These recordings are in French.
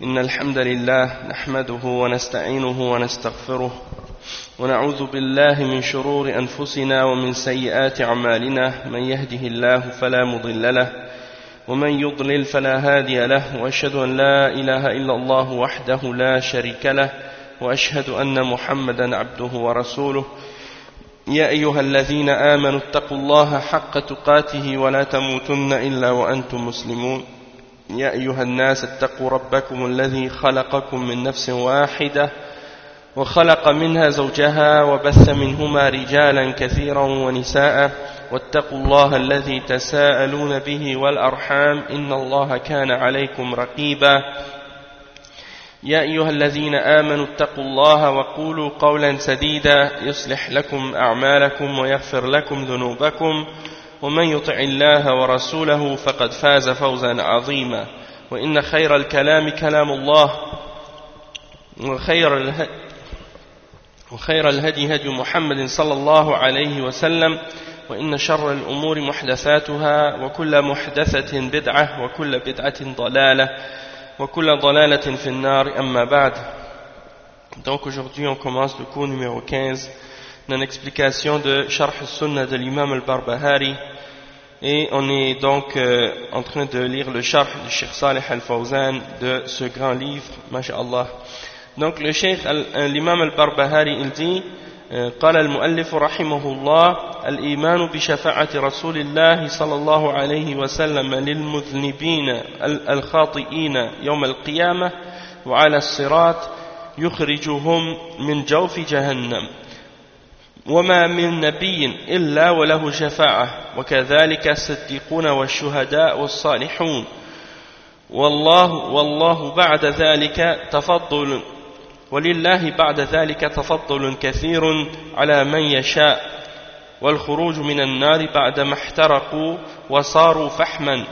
إن الحمد لله نحمده ونستعينه ونستغفره ونعوذ بالله من شرور أنفسنا ومن سيئات أعمالنا من يهده الله فلا مضل له ومن يضلل فلا هادي له وأشهد أن لا إله إلا الله وحده لا شريك له وأشهد أن محمدا عبده ورسوله يا أيها الذين آمنوا اتقوا الله حق تقاته ولا تموتن إلا وأنتم مسلمون يا أيها الناس اتقوا ربكم الذي خلقكم من نفس واحدة وخلق منها زوجها وبث منهما رجالا كثيرا ونساء واتقوا الله الذي تساءلون به والأرحام إن الله كان عليكم رقيبا يا أيها الذين آمنوا اتقوا الله وقولوا قولا سديدا يصلح لكم أعمالكم ويغفر لكم ذنوبكم ومن يطع الله ورسوله فقد فاز فوزا عظيما وإن خير الكلام كلام الله وخير الهدي هدي محمد صلى الله عليه وسلم وإن شر الأمور محدثاتها وكل محدثة بدعة وكل بدعة ضلالة وكل ضلالة في النار أما بعد. Donc aujourd'hui on commence le cours numéro 15 dans l'explication de Sharh al-Sunnah de l'imam al-Barbahari et on est donc en train de lire le Sharh de Cheikh Salih al-Fawzan de ce grand livre, masha'Allah. Donc le Cheikh l'imam al-Barbahari il dit قال المؤلف رحمه الله الإيمان بشفاعة رسول الله صلى الله عليه وسلم للمذنبين الخاطئين يوم القيامة وعلى الصراط يخرجهم من جوف جهنم وما من نبي إلا وله شفاعة وكذلك الصديقون والشهداء والصالحون والله بعد ذلك تفضل ولله بعد ذلك تفضل كثير على من يشاء والخروج من النار بعدما احترقوا وصاروا فحما.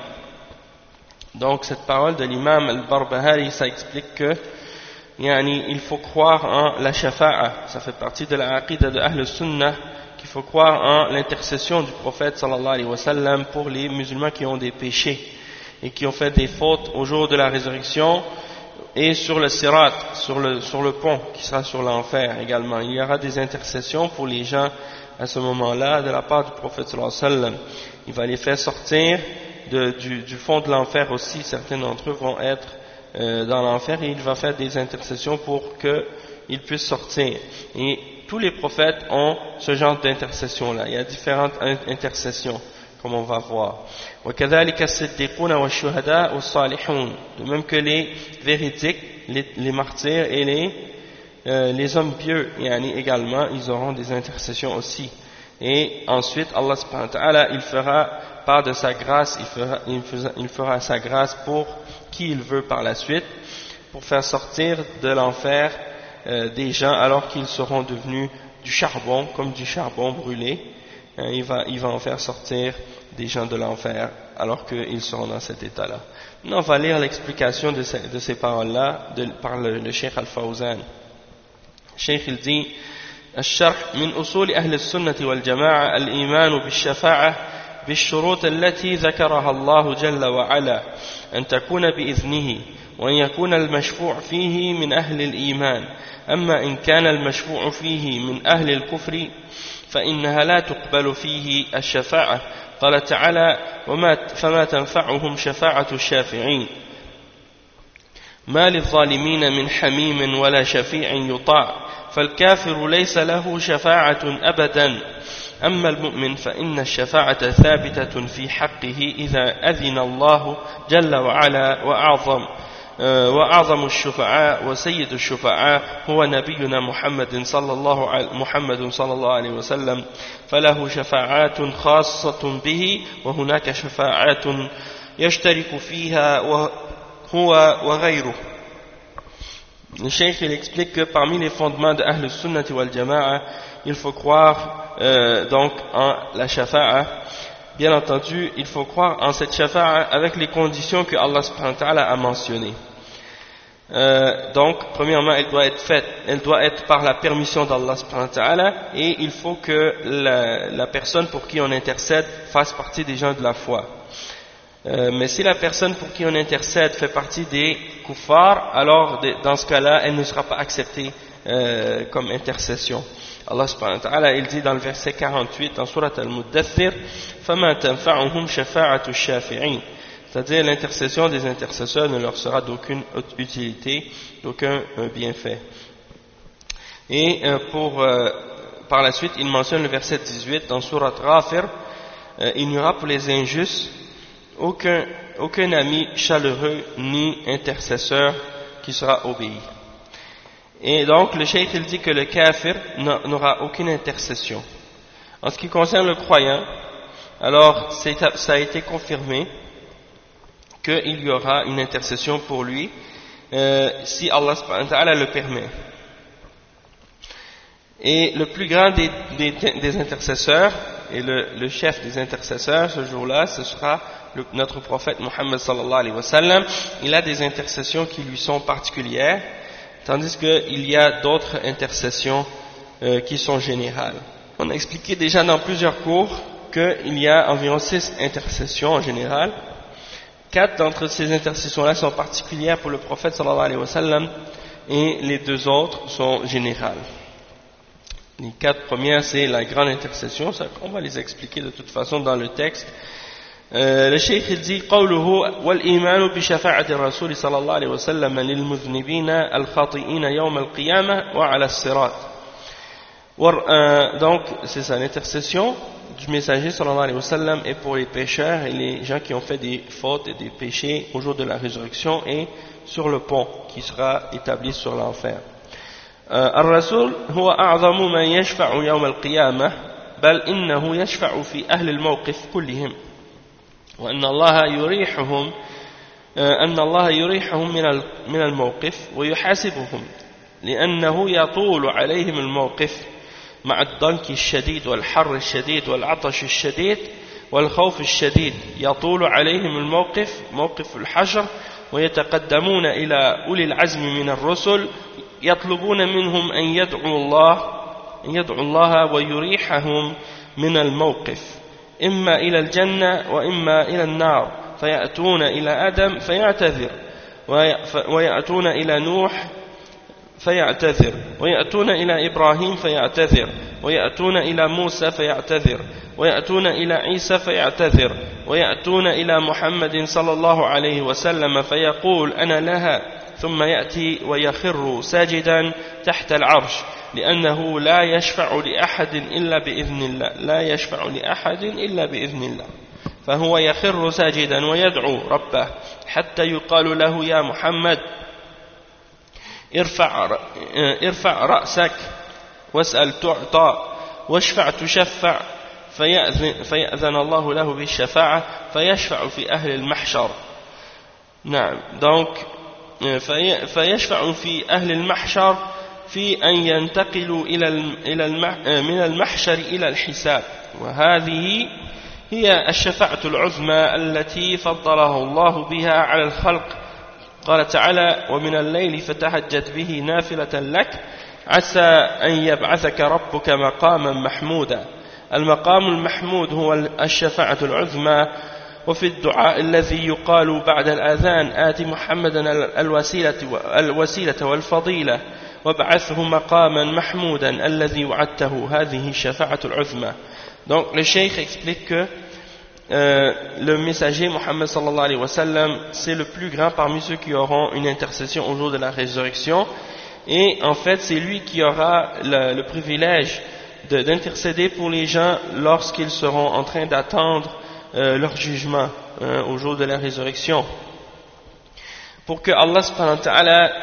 Donc cette parole de l'imam al-Barbahari, ça explique que il faut croire en la shafa'a, ça fait partie de la aqida de Ahl Sunnah, qu'il faut croire en l'intercession du prophète sallallahu alayhi wa sallam pour les musulmans qui ont des péchés et qui ont fait des fautes au jour de la résurrection et sur le sirat, sur le pont qui sera sur l'enfer également. Il y aura des intercessions pour les gens à ce moment-là de la part du prophète sallallahu alayhi wa sallam. Il va les faire sortir du fond de l'enfer aussi. Certains d'entre eux vont être dans l'enfer et il va faire des intercessions pour qu'ils puissent sortir. Et tous les prophètes ont ce genre d'intercession-là. Il y a différentes intercessions, comme on va voir. وَكَذَلِكَ الصِّدِّقُونَ وَالشُّهَدَاءُ وَالصَّالِحُونَ. De même que les véridiques, les martyrs et les hommes pieux, également, ils auront des intercessions aussi. Et ensuite, Allah subhanahu wa ta'ala, il fera part de sa grâce, il fera sa grâce pour qui il veut par la suite, pour faire sortir de l'enfer des gens alors qu'ils seront devenus du charbon, comme du charbon brûlé. Il va en faire sortir des gens de l'enfer alors qu'ils seront dans cet état-là. Maintenant, on va lire l'explication de ces paroles-là par le Cheikh Al-Fawzan. Cheikh il dit الشرح من أصول أهل السنة والجماعة الإيمان بالشفاعة بالشروط التي ذكرها الله جل وعلا أن تكون بإذنه وأن يكون المشفوع فيه من أهل الإيمان أما إن كان المشفوع فيه من أهل الكفر فإنها لا تقبل فيه الشفاعة قال تعالى فما تنفعهم شفاعة الشافعين ما للظالمين من حميم ولا شفيع يطاع فالكافر ليس له شفاعة أبدا أما المؤمن فإن الشفاعة ثابتة في حقه إذا أذن الله جل وعلا وأعظم الشفعاء وسيد الشفعاء هو نبينا محمد صلى الله عليه وسلم فله شفاعات خاصة به وهناك شفاعات يشترك فيها هو وغيره. Le Cheikh il explique que parmi les fondements de Ahl Sunnah wal Jama'a, il faut croire donc en la shafa'a. Bien entendu, il faut croire en cette shafa'a avec les conditions que Allah subhanahu wa ta'ala a mentionnées. Donc, premièrement, elle doit être par la permission d'Allah subhanahu wa ta'ala, et il faut que la personne pour qui on intercède fasse partie des gens de la foi. Mais si la personne pour qui on intercède fait partie des kuffars, alors dans ce cas-là, elle ne sera pas acceptée comme intercession. Allah subhanahu wa ta'ala, il dit dans le verset 48 dans Surat Al-Muddathir, فَمَا تَنْفَعُهُمْ شَفَاعَةُ الشَّافِعِينَ, c'est-à-dire l'intercession des intercesseurs ne leur sera d'aucune utilité, d'aucun bienfait. Et par la suite, il mentionne le verset 18 dans Surat Ghafir, il n'y aura pour les injustes aucun ami chaleureux ni intercesseur qui sera obéi. Et donc le cheikh il dit que le kafir n'aura aucune intercession. En ce qui concerne le croyant, alors ça a été confirmé qu'il y aura une intercession pour lui si Allah subhanahu wa ta'ala le permet. Et le plus grand des intercesseurs et le chef des intercesseurs ce jour-là, ce sera notre prophète Muhammad sallallahu alayhi wa sallam. Il a des intercessions qui lui sont particulières, tandis qu'il y a d'autres intercessions qui sont générales. On a expliqué déjà dans plusieurs cours qu'il y a environ 6 intercessions en général. 4 d'entre ces intercessions-là sont particulières pour le prophète sallallahu alayhi wa sallam et les 2 autres sont générales. Les 4 premières, c'est la grande intercession, ça, on va les expliquer de toute façon dans le texte. Le cheikh il dit قوله والإيمان بشفاعة الرسول صلى الله عليه وسلم للمذنبين الخاطئين يوم القيامة وعلى الصراط. Donc c'est ça, l'intercession du messager sallallahu alayhi wa sallam est pour les pécheurs et les gens qui ont fait des fautes et des péchés au jour de la résurrection et sur le pont qui sera établi sur l'enfer. الرسول هو أعظم من يشفع يوم القيامة بل إنه يشفع في أهل الموقف كلهم وأن الله يريحهم من الموقف ويحاسبهم لأنه يطول عليهم الموقف مع الضنك الشديد والحر الشديد والعطش الشديد والخوف الشديد يطول عليهم الموقف موقف الحشر ويتقدمون إلى أولي العزم من الرسل يطلبون منهم أن يدعوا الله ويريحهم من الموقف إما إلى الجنة وإما إلى النار فيأتون إلى آدم فيعتذر ويأتون إلى نوح فيعتذر ويأتون إلى إبراهيم فيعتذر ويأتون إلى موسى فيعتذر ويأتون إلى عيسى فيعتذر ويأتون إلى محمد صلى الله عليه وسلم فيقول أنا لها ثم يأتي ويخر ساجدا تحت العرش لأنه لا يشفع لأحد إلا بإذن الله فهو يخر ساجدا ويدعو ربه حتى يقال له يا محمد ارفع رأسك واسأل تعطى واشفع تشفع فيأذن الله له بالشفاعة فيشفع في أهل المحشر. نعم donc فيشفع في أهل المحشر في أن ينتقلوا من المحشر إلى الحساب وهذه هي الشفاعة العظمى التي فضله الله بها على الخلق. قال تعالى ومن الليل فتهجد به نافلة لك عسى أن يبعثك ربك مقاما محمودا. المقام المحمود هو الشفاعة العظمى. وفي الدعاء الذي يقال بعد الآذان آت محمدا الوسيلة والفضيلة وابعثه مقاما محمودا الذي وعدته هذه الشفاعة العظمى. Donc le cheikh explique que le messager Muhammad sallallahu alayhi wa sallam c'est le plus grand parmi ceux qui auront une intercession au jour de la résurrection et en fait c'est lui qui aura le privilège d'intercéder pour les gens lorsqu'ils seront en train d'attendre leur jugement au jour de la résurrection pour que Allah subhanahu wa ta'ala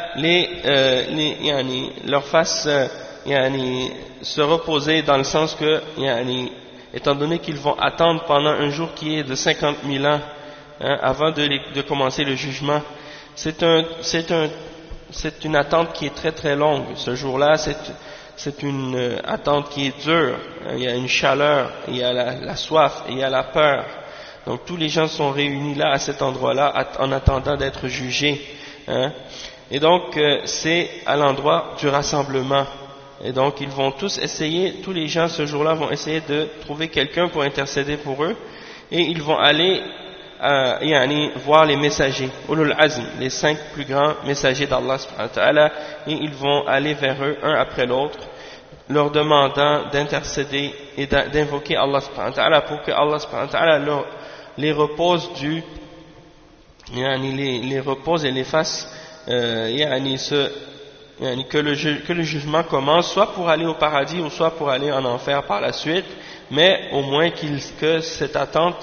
leur fasse se reposer dans le sens que étant donné qu'ils vont attendre pendant un jour qui est de 50 000 ans avant de commencer le jugement, c'est une attente qui est très très longue. Ce jour-là, c'est une attente qui est dure. Il y a une chaleur, il y a la soif, il y a la peur. Donc tous les gens sont réunis là à cet endroit-là en attendant d'être jugés. Et donc c'est à l'endroit du rassemblement. Et donc ils vont tous les gens ce jour-là vont essayer de trouver quelqu'un pour intercéder pour eux, et ils vont aller voir les messagers, Ulul Azm, les 5 plus grands messagers d'Allah subhanahu wa ta'ala, et ils vont aller vers eux un après l'autre, leur demandant d'intercéder et d'invoquer Allah subhanahu wa ta'ala pour que Allah subhanahu wa ta'ala les repose les repose et les fasse que le jugement commence soit pour aller au paradis ou soit pour aller en enfer par la suite, mais au moins que cette attente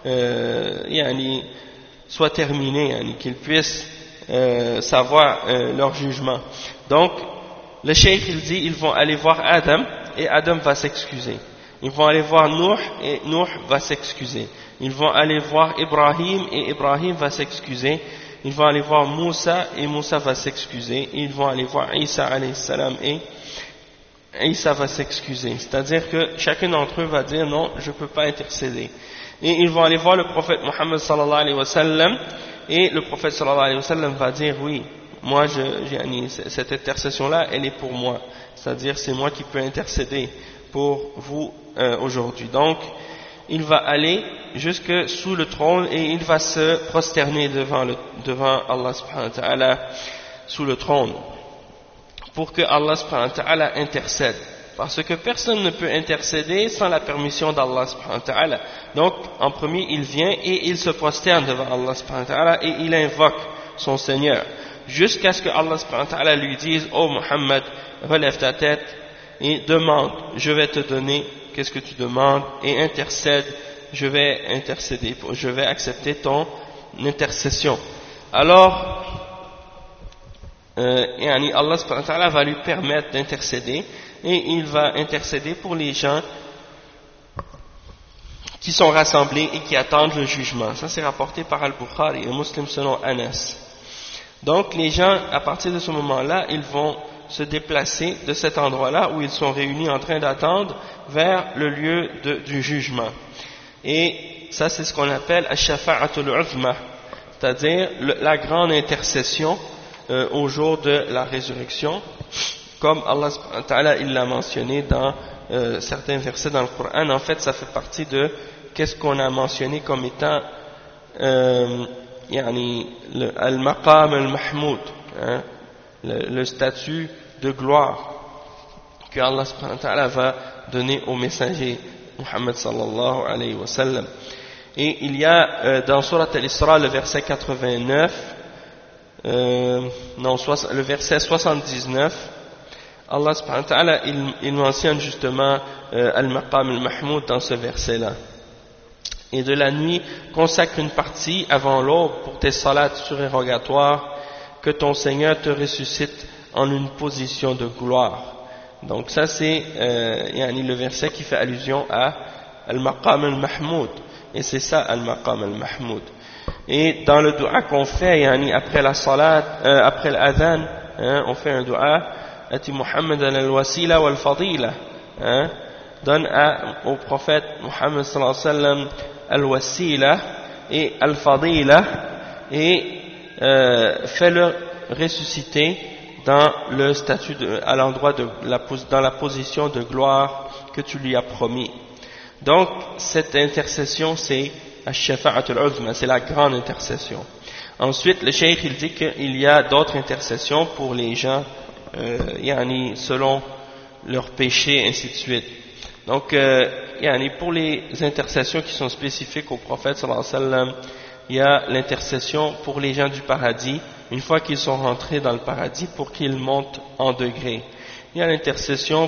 soit terminée, qu'ils puissent savoir leur jugement. Donc le cheikh il dit, ils vont aller voir Adam et Adam va s'excuser. Ils vont aller voir Nuh et Nuh va s'excuser. Ils vont aller voir Ibrahim et Ibrahim va s'excuser. Ils vont aller voir Moussa et Moussa va s'excuser. Ils vont aller voir Isa alayhi salam et Isa va s'excuser. C'est-à-dire que chacun d'entre eux va dire non, je ne peux pas intercéder. Et ils vont aller voir le prophète Muhammad sallallahu alayhi wa sallam et le prophète sallallahu alayhi wa sallam va dire oui, moi cette intercession-là, elle est pour moi. C'est-à-dire c'est moi qui peux intercéder pour vous aujourd'hui. Donc il va aller jusque sous le trône et il va se prosterner devant Allah subhanahu wa ta'ala sous le trône pour que Allah subhanahu wa ta'ala intercède, parce que personne ne peut intercéder sans la permission d'Allah subhanahu wa ta'ala. Donc en premier il vient et il se prosterne devant Allah subhanahu wa ta'ala et il invoque son Seigneur jusqu'à ce que Allah subhanahu wa ta'ala lui dise oh Muhammad, relève ta tête et demande, je vais te donner qu'est-ce que tu demandes, et intercède, je vais intercéder, je vais accepter ton intercession. Alors Allah subhanahu wa ta'ala va lui permettre d'intercéder et il va intercéder pour les gens qui sont rassemblés et qui attendent le jugement. Ça c'est rapporté par Al-Bukhari et Muslim selon Anas. Donc les gens à partir de ce moment-là ils vont se déplacer de cet endroit-là où ils sont réunis en train d'attendre vers le lieu du jugement. Et ça c'est ce qu'on appelle Ash-Shafa'atul Uzma, c'est-à-dire la grande intercession au jour de la résurrection, comme Allah subhanahu wa ta'ala il l'a mentionné dans certains versets dans le Coran. En fait ça fait partie de qu'est-ce qu'on a mentionné comme étant al-maqam al-mahmoud, le statut de gloire que Allah subhanahu wa ta'ala va donner au messager Muhammad sallallahu alayhi wa sallam. Et il y a dans Surat al-Isra le verset 89, le verset 79, Allah subhanahu wa ta'ala il mentionne justement al-maqam al-mahmoud dans ce verset là. Et de la nuit consacre une partie avant l'aube pour tes salats surérogatoires, que ton Seigneur te ressuscite en une position de gloire. Donc ça c'est le verset qui fait allusion à Al-Maqam Al-Mahmoud, et c'est ça Al-Maqam Al-Mahmoud. Et dans le dua qu'on fait après la salat, après l'adhan, on fait un dua Ati Muhammad al-Wasila wal-Fadila, donne au prophète Muhammad sallallahu alayhi wa sallam al-Wasila et al-Fadila, et fais-le ressusciter dans le statut à l'endroit dans la position de gloire que tu lui as promis. Donc cette intercession c'est Ash-Shafa'atul Uzma, c'est la grande intercession. Ensuite le cheikh il dit qu'il y a d'autres intercessions pour les gens selon leurs péchés, ainsi de suite. Donc pour les intercessions qui sont spécifiques au prophète sallallahu alayhi wa sallam, il y a l'intercession pour les gens du paradis, une fois qu'ils sont rentrés dans le paradis, pour qu'ils montent en degrés. Il y a l'intercession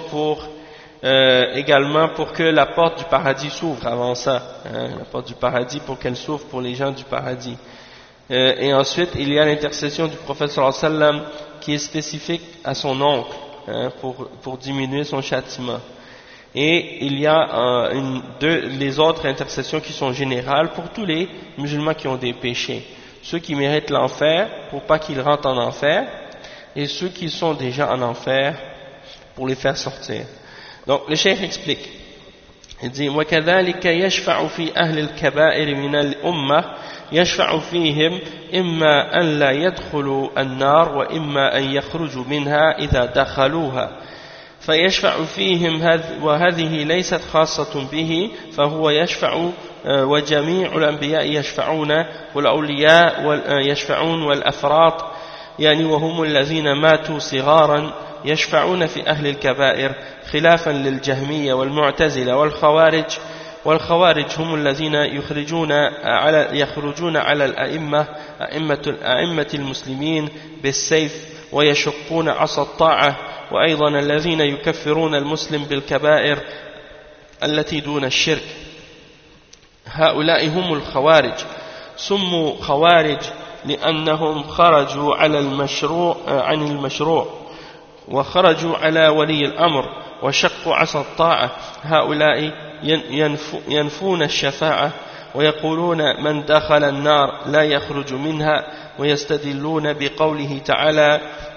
également pour que la porte du paradis s'ouvre avant ça, la porte du paradis pour qu'elle s'ouvre pour les gens du paradis. Et ensuite, il y a l'intercession du prophète sallallahu alayhi wa sallam qui est spécifique à son oncle, pour diminuer son châtiment. Et il y a les autres intercessions qui sont générales pour tous les musulmans qui ont des péchés. Ceux qui méritent l'enfer, pour pas qu'ils rentrent en enfer, et ceux qui sont déjà en enfer, pour les faire sortir. Donc le cheikh explique. Il dit وَكَذَلِكَ يَشْفَعُ فِي أَهْلِ الْكَبَائِرِ مِنَ الْأُمَّةِ يَشْفَعُ فِيهِمْ إِمَّا أَنْ لَا يَدْخُلُوا النَّارَ وَإِمَّا أَنْ يَخْرُجُوا مِنْهَا إِذَا دَخَلُوهَا فيشفع فيهم وهذه ليست خاصة به فهو يشفع وجميع الأنبياء يشفعون والأولياء يشفعون والأفراط يعني وهم الذين ماتوا صغارا يشفعون في أهل الكبائر خلافا للجهمية والمعتزلة والخوارج هم الذين يخرجون على أئمة المسلمين بالسيف ويشقون عصا الطاعة وأيضا الذين يكفرون المسلم بالكبائر التي دون الشرك هؤلاء هم الخوارج سموا خوارج لأنهم خرجوا عن المشروع وخرجوا على ولي الأمر وشقوا عصا الطاعة هؤلاء ينفون الشفاعة ويقولون من دخل النار لا يخرج منها ويستدلون بقوله تعالى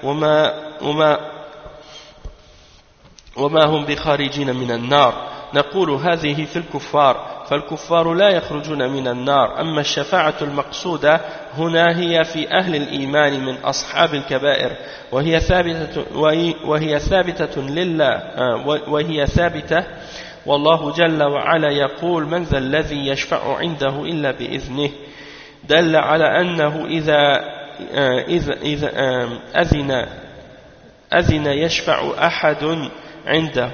وما هم بخارجين من النار نقول هذه في الكفار فالكفار لا يخرجون من النار أما الشفاعة المقصودة هنا هي في أهل الإيمان من أصحاب الكبائر وهي ثابتة لله وهي ثابتة والله جل وعلا يقول من ذا الذي يشفع عنده إلا بإذنه دل على أنه إذا أذن يشفع أحد عنده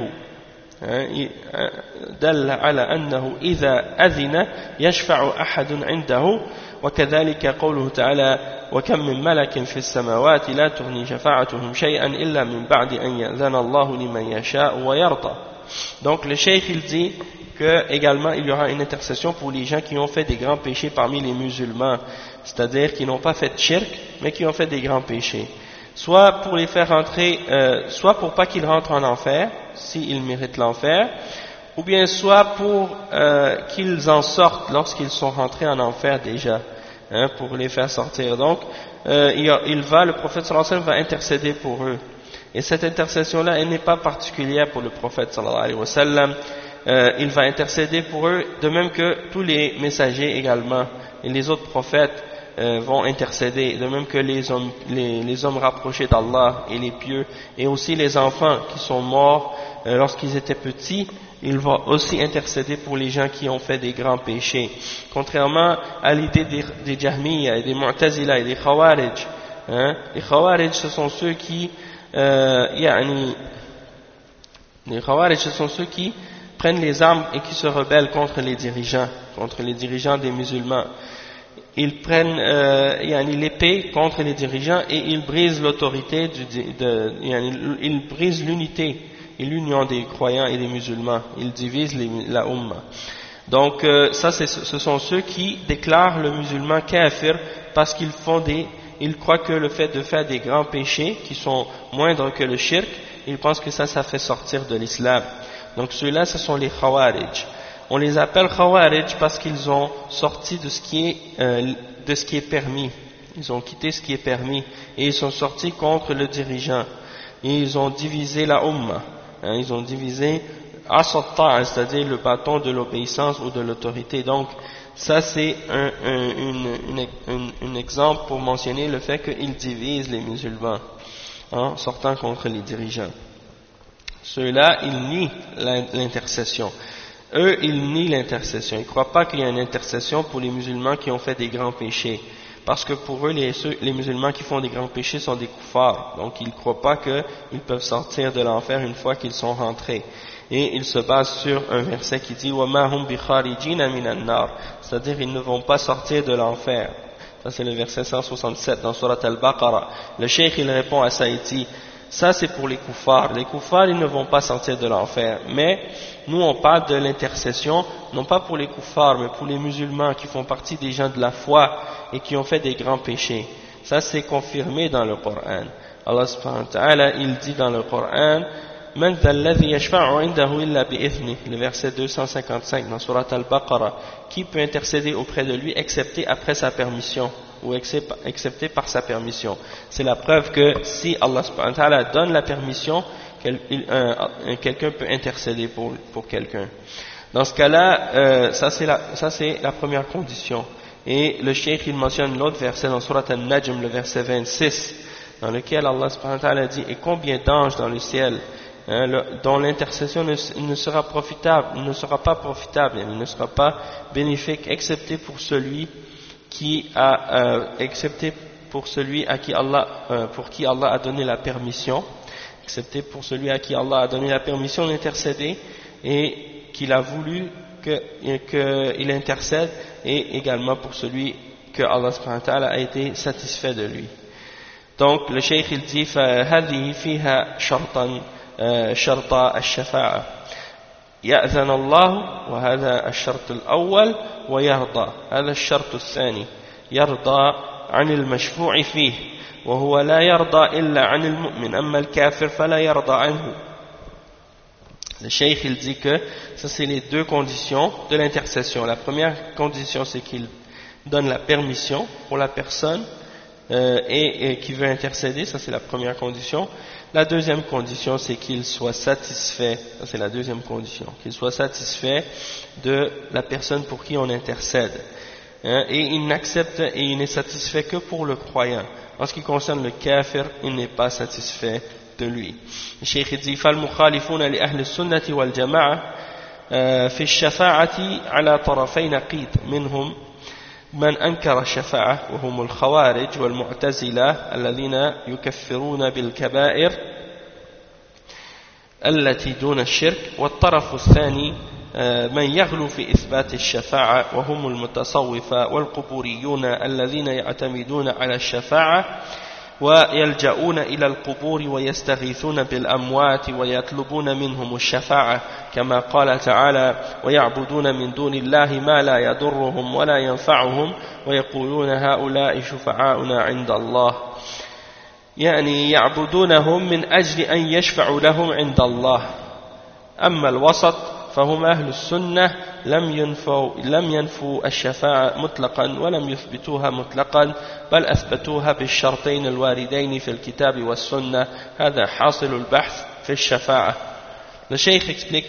دل على أنه إذا أذن يشفع أحد عنده وكذلك قوله تعالى وكم من ملك في السماوات لا تغني شفاعتهم شيئا إلا من بعد أن يأذن الله لمن يشاء ويرضى. Donc le cheikh il dit que également il y aura une intercession pour les gens qui ont fait des grands péchés parmi les musulmans, c'est-à-dire qui n'ont pas fait de shirk mais qui ont fait des grands péchés, soit pour les faire rentrer, soit pour pas qu'ils rentrent en enfer s'ils méritent l'enfer, ou bien soit pour qu'ils en sortent lorsqu'ils sont rentrés en enfer déjà, pour les faire sortir. Donc le prophète sallallahu alayhi wa sallam va intercéder pour eux. Et cette intercession-là, elle n'est pas particulière pour le prophète sallallahu alayhi wa sallam. Il va intercéder pour eux, de même que tous les messagers également, et les autres prophètes vont intercéder, de même que les hommes rapprochés d'Allah et les pieux, et aussi les enfants qui sont morts lorsqu'ils étaient petits, ils vont aussi intercéder pour les gens qui ont fait des grands péchés. Contrairement à l'idée des Jahmiya et des Mu'tazila et des Khawarij, les Khawarij ce sont ceux qui les Khawarij ce sont ceux qui prennent les armes et qui se rebellent contre les dirigeants des musulmans. Ils prennent l'épée contre les dirigeants et ils brisent l'autorité ils brisent l'unité et l'union des croyants et des musulmans. Ils divisent la Ummah. Donc ce sont ceux qui déclarent le musulman kafir parce ils croient que le fait de faire des grands péchés qui sont moindres que le shirk, ils pensent que ça fait sortir de l'islam. Donc ceux-là, ce sont les Khawarij. On les appelle Khawarij parce qu'ils ont sorti de ce qui est permis. Ils ont quitté ce qui est permis et ils sont sortis contre le dirigeant. Et ils ont divisé la Ummah. Ils ont divisé As-Satta, c'est-à-dire le bâton de l'obéissance ou de l'autorité. Donc ça c'est un exemple pour mentionner le fait qu'ils divisent les musulmans en sortant contre les dirigeants. Ceux-là, ils nient l'intercession. Eux, ils nient l'intercession. Ils ne croient pas qu'il y a une intercession pour les musulmans qui ont fait des grands péchés. Parce que pour eux, les musulmans qui font des grands péchés sont des kuffars. Donc ils ne croient pas qu'ils peuvent sortir de l'enfer une fois qu'ils sont rentrés. Et ils se basent sur un verset qui dit وَمَا هُمْ بِخَارِجِينَ مِنَ النَّارِ, c'est-à-dire ils ne vont pas sortir de l'enfer. Ça c'est le verset 167 dans Surat Al-Baqarah. Le cheikh il répond à ça, il dit ça c'est pour les kuffars. Les kuffars ils ne vont pas sortir de l'enfer. Mais nous on parle de l'intercession, non pas pour les kuffars, mais pour les musulmans qui font partie des gens de la foi et qui ont fait des grands péchés. Ça c'est confirmé dans le Coran. Allah subhanahu wa ta'ala il dit dans le Coran Man dha alladhi yashfa'u 'indahu illa bi'ithnih, le verset 255 dans Surat Al-Baqarah, qui peut intercéder auprès de lui excepté après sa permission ou excepté par sa permission. C'est la preuve que si Allah subhanahu wa ta'ala donne la permission, quelqu'un peut intercéder pour quelqu'un. Dans ce cas-là, ça c'est la première condition. Et le cheikh il mentionne l'autre verset dans Surat Al-Najm, le verset 26, dans lequel Allah subhanahu wa ta'ala dit et combien d'anges dans le ciel dont l'intercession ne sera profitable, ne sera pas profitable, il ne sera pas bénéfique, excepté pour celui à qui Allah a donné la permission, excepté pour celui à qui Allah a donné la permission d'intercéder et qu'il a voulu qu'il intercède, et également pour celui que Allah subhanahu wa ta'ala a été satisfait de lui. Donc le cheikh il dit فهذه فيها شرط الشفاعة يأذن الله وهذا الشرط الأول ويرضى هذا الشرط الثاني يرضى عن المشفوع فيه وهو لا يرضى إلا عن المؤمن أما الكافر فلا يرضى عنه. Le cheikh il dit que ça c'est les deux conditions de l'intercession. La première condition c'est qu'il donne la permission pour la personne et qui veut intercéder, ça c'est la première condition. La deuxième condition c'est qu'il soit satisfait, ça c'est la deuxième condition, qu'il soit satisfait de la personne pour qui on intercède. Et il n'accepte et il n'est satisfait que pour le croyant. En ce qui concerne le kafir, il n'est pas satisfait de lui. Le cheikh dit فالمخالفون لأهل السنة والجماعة في الشفاعة على طرفي نقيض منهم من أنكر الشفاعة وهم الخوارج والمعتزلة الذين يكفرون بالكبائر التي دون الشرك والطرف الثاني من يغلو في إثبات الشفاعة وهم المتصوفة والقبوريون الذين يعتمدون على الشفاعة ويلجؤون إلى القبور ويستغيثون بالأموات ويطلبون منهم الشفاعة كما قال تعالى ويعبدون من دون الله ما لا يضرهم ولا ينفعهم ويقولون هؤلاء شفعاؤنا عند الله يعني يعبدونهم من أجل أن يشفعوا لهم عند الله. أما الوسط فهم أهل السنة لم ينفوا الشفاعة مطلقا ولم يثبتوها مطلقا بل أثبتوها بالشرطين الواردين في الكتاب والسنة هذا حاصل البحث في الشفاعة. Le cheikh explique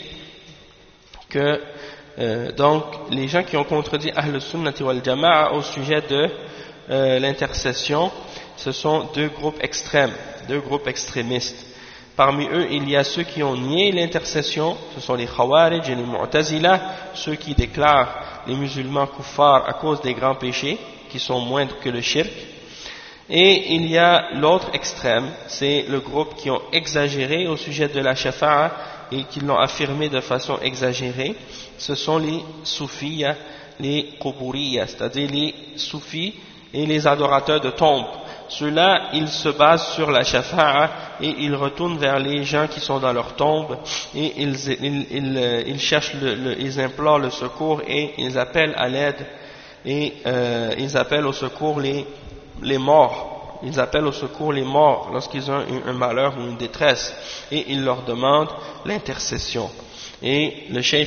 que donc les gens qui ont contredit Ahl al-Sunnati wal Jama'a au sujet de l'intercession, ce sont deux groupes extrêmes, deux groupes extrémistes. Parmi eux, il y a ceux qui ont nié l'intercession, ce sont les Khawarij et les Mu'tazila, ceux qui déclarent les musulmans kuffars à cause des grands péchés, qui sont moindres que le shirk. Et il y a l'autre extrême, c'est le groupe qui ont exagéré au sujet de la shafa'a et qui l'ont affirmé de façon exagérée. Ce sont les soufis, les quburiyas, c'est-à-dire les soufis et les adorateurs de tombes. Ceux-là, ils se basent sur la shafa'a et ils retournent vers les gens qui sont dans leur tombe et ils cherchent, ils implorent le secours et ils appellent à l'aide et ils appellent au secours les morts. Ils appellent au secours les morts lorsqu'ils ont un malheur ou une détresse et ils leur demandent l'intercession. Et le cheikh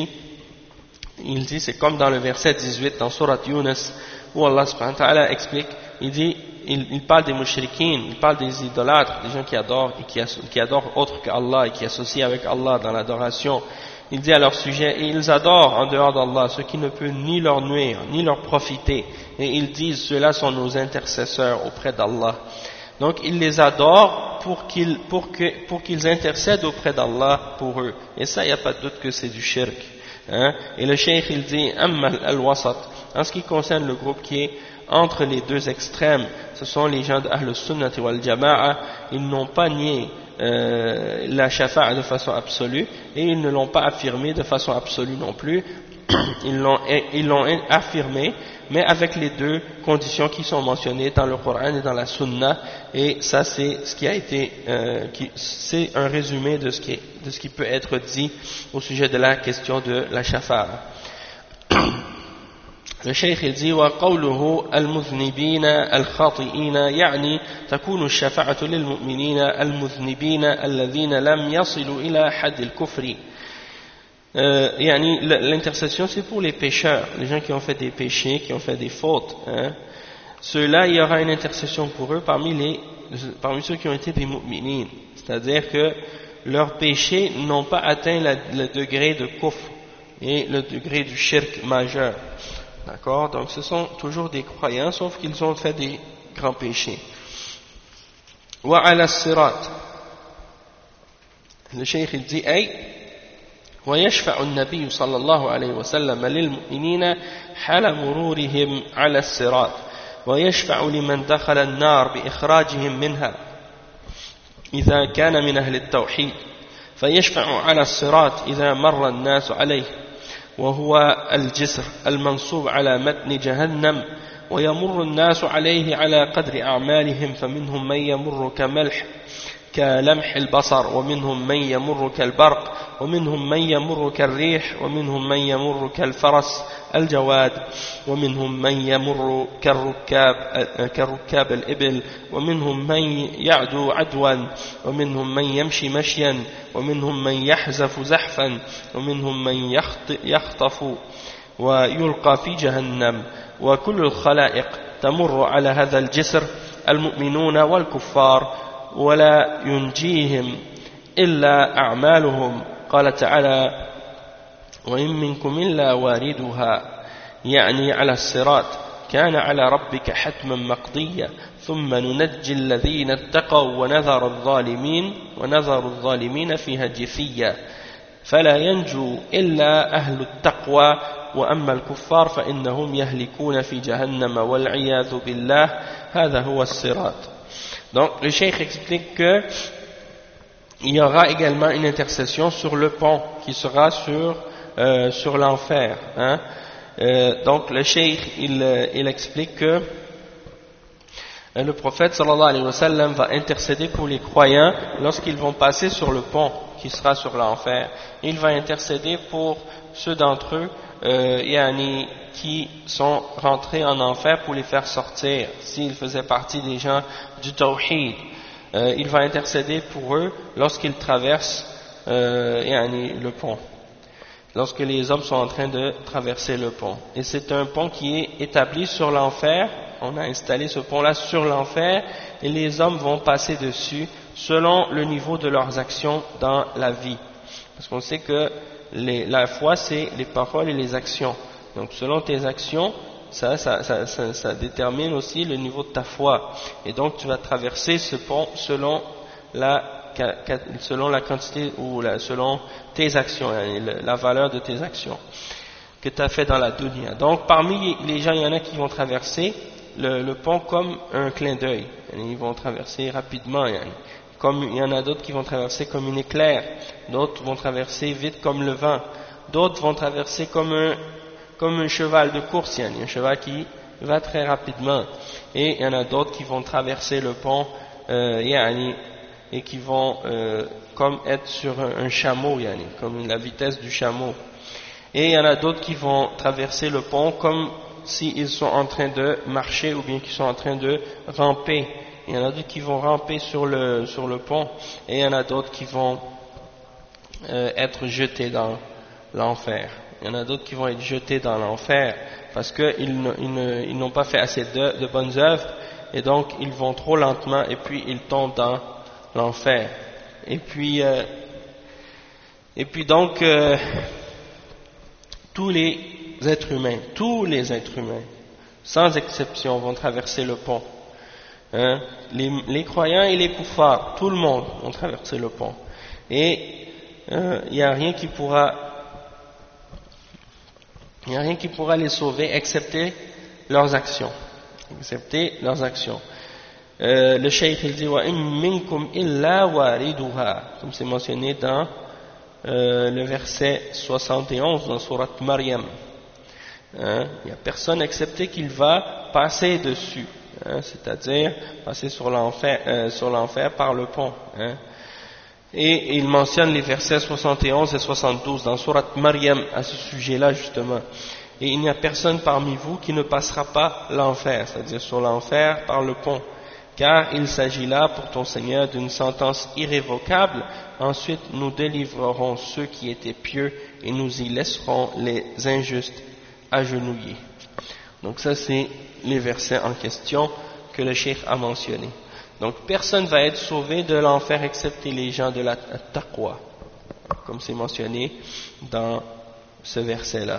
il dit c'est comme dans le verset 18 dans Surat Yunus où Allah subhanahu wa ta'ala explique, il dit il parle des mushrikines, il parle des idolâtres, des gens qui adorent et qui adorent autre qu'Allah et qui associent avec Allah dans l'adoration. Il dit à leur sujet, et ils adorent en dehors d'Allah ce qui ne peut ni leur nuire, ni leur profiter. Et ils disent, ceux-là sont nos intercesseurs auprès d'Allah. Donc ils les adorent pour qu'ils intercèdent auprès d'Allah pour eux. Et ça, il n'y a pas de doute que c'est du shirk. Et le cheikh il dit, Amma al-wasat, en ce qui concerne le groupe qui est entre les deux extrêmes, ce sont les gens d'Ahl Sunnati wal Jama'a, ils n'ont pas nié la shafa'a de façon absolue et ils ne l'ont pas affirmé de façon absolue non plus. Ils l'ont affirmé, mais avec les deux conditions qui sont mentionnées dans le Coran et dans la Sunna, et ça c'est ce qui a été, c'est un résumé de ce qui peut être dit au sujet de la question de la shafa'a. Le cheikh il dit وقوله المذنبين الخاطئين يعني تكون الشفاعة للمؤمنين المذنبين الذين لم يصلوا إلى حد الكفر. يعني l'intercession c'est pour les pécheurs, les gens qui ont fait des péchés, qui ont fait des fautes. Ceux-là, il y aura une intercession pour eux parmi ceux qui ont été des mu'minines, c'est-à-dire que leurs péchés n'ont pas atteint le degré de kufr et le degré du shirk majeur. D'accord, donc ce sont toujours des croyants, sauf qu'ils ont fait des grands péchés. Wa ala sirat. Le cheikh il dit أي ويشفع النبي صلى الله عليه وسلم للمؤمنين حال مرورهم على الصراط ويشفع لمن دخل النار بإخراجهم منها إذا كان من أهل التوحيد فيشفع على الصراط إذا مر الناس عليه وهو الجسر المنصوب على متن جهنم ويمر الناس عليه على قدر أعمالهم فمنهم من يمر كلمح البصر ومنهم من يمر كالبرق ومنهم من يمر كالريح ومنهم من يمر كالفرس الجواد ومنهم من يمر كركاب الإبل ومنهم من يعدو عدوا ومنهم من يمشي مشيا ومنهم من يحزف زحفا ومنهم من يخطف ويلقى في جهنم وكل الخلائق تمر على هذا الجسر المؤمنون والكفار ولا ينجيهم إلا أعمالهم قال تعالى وإن منكم إلا واردها يعني على الصراط كان على ربك حتما مقضيا ثم ننجي الذين اتقوا ونذر الظالمين فيها جثيا فلا ينجو إلا أهل التقوى وأما الكفار فإنهم يهلكون في جهنم والعياذ بالله هذا هو الصراط. Donc le cheikh explique que il y aura également une intercession sur le pont qui sera sur l'enfer. Hein. Donc le cheikh il explique que le prophète sallallahu alayhi wa sallam va intercéder pour les croyants lorsqu'ils vont passer sur le pont qui sera sur l'enfer. Il va intercéder pour ceux d'entre eux qui sont rentrés en enfer pour les faire sortir s'ils faisaient partie des gens du tawhid. Il va intercéder pour eux lorsqu'ils traversent le pont, lorsque les hommes sont en train de traverser le pont. Et c'est un pont qui est établi sur l'enfer. On a installé ce pont là sur l'enfer et les hommes vont passer dessus selon le niveau de leurs actions dans la vie, parce qu'on sait que la foi c'est les paroles et les actions. Donc selon tes actions, ça détermine aussi le niveau de ta foi. Et donc tu vas traverser ce pont selon la quantité ou selon tes actions, la valeur de tes actions que tu as fait dans la dunya. Donc parmi les gens, il y en a qui vont traverser le pont comme un clin d'œil. Ils vont traverser rapidement. Comme il y en a d'autres qui vont traverser comme une éclair, d'autres vont traverser vite comme le vent, d'autres vont traverser comme un cheval de course, un cheval qui va très rapidement, et il y en a d'autres qui vont traverser le pont et qui vont comme être sur un chameau, comme la vitesse du chameau, et il y en a d'autres qui vont traverser le pont comme s'ils sont en train de marcher ou bien qu'ils sont en train de ramper. Il y en a d'autres qui vont ramper sur le pont et il y en a d'autres qui vont être jetés dans l'enfer. Il y en a d'autres qui vont être jetés dans l'enfer parce qu'ils n'ont pas fait assez de bonnes œuvres et donc ils vont trop lentement et puis ils tombent dans l'enfer. Et puis donc tous les êtres humains, sans exception, vont traverser le pont. Les croyants et les kuffars, tout le monde vont traverser le pont. Et il n'y a rien qui pourra les sauver excepté leurs actions. Le cheikh il dit wa in minkum illa wariduha, comme c'est mentionné dans le verset 71 dans sourate Maryam. Il n'y a personne excepté qu'il va passer dessus, c'est-à-dire passer sur l'enfer par le pont. Et il mentionne les versets 71 et 72 dans sourate Maryam à ce sujet-là justement. Et il n'y a personne parmi vous qui ne passera pas l'enfer, c'est-à-dire sur l'enfer par le pont, car il s'agit là pour ton Seigneur d'une sentence irrévocable. Ensuite nous délivrerons ceux qui étaient pieux et nous y laisserons les injustes agenouillés. Donc ça c'est les versets en question que le cheikh a mentionné. Donc personne va être sauvé de l'enfer excepté les gens de la taqwa, comme c'est mentionné dans ce verset-là.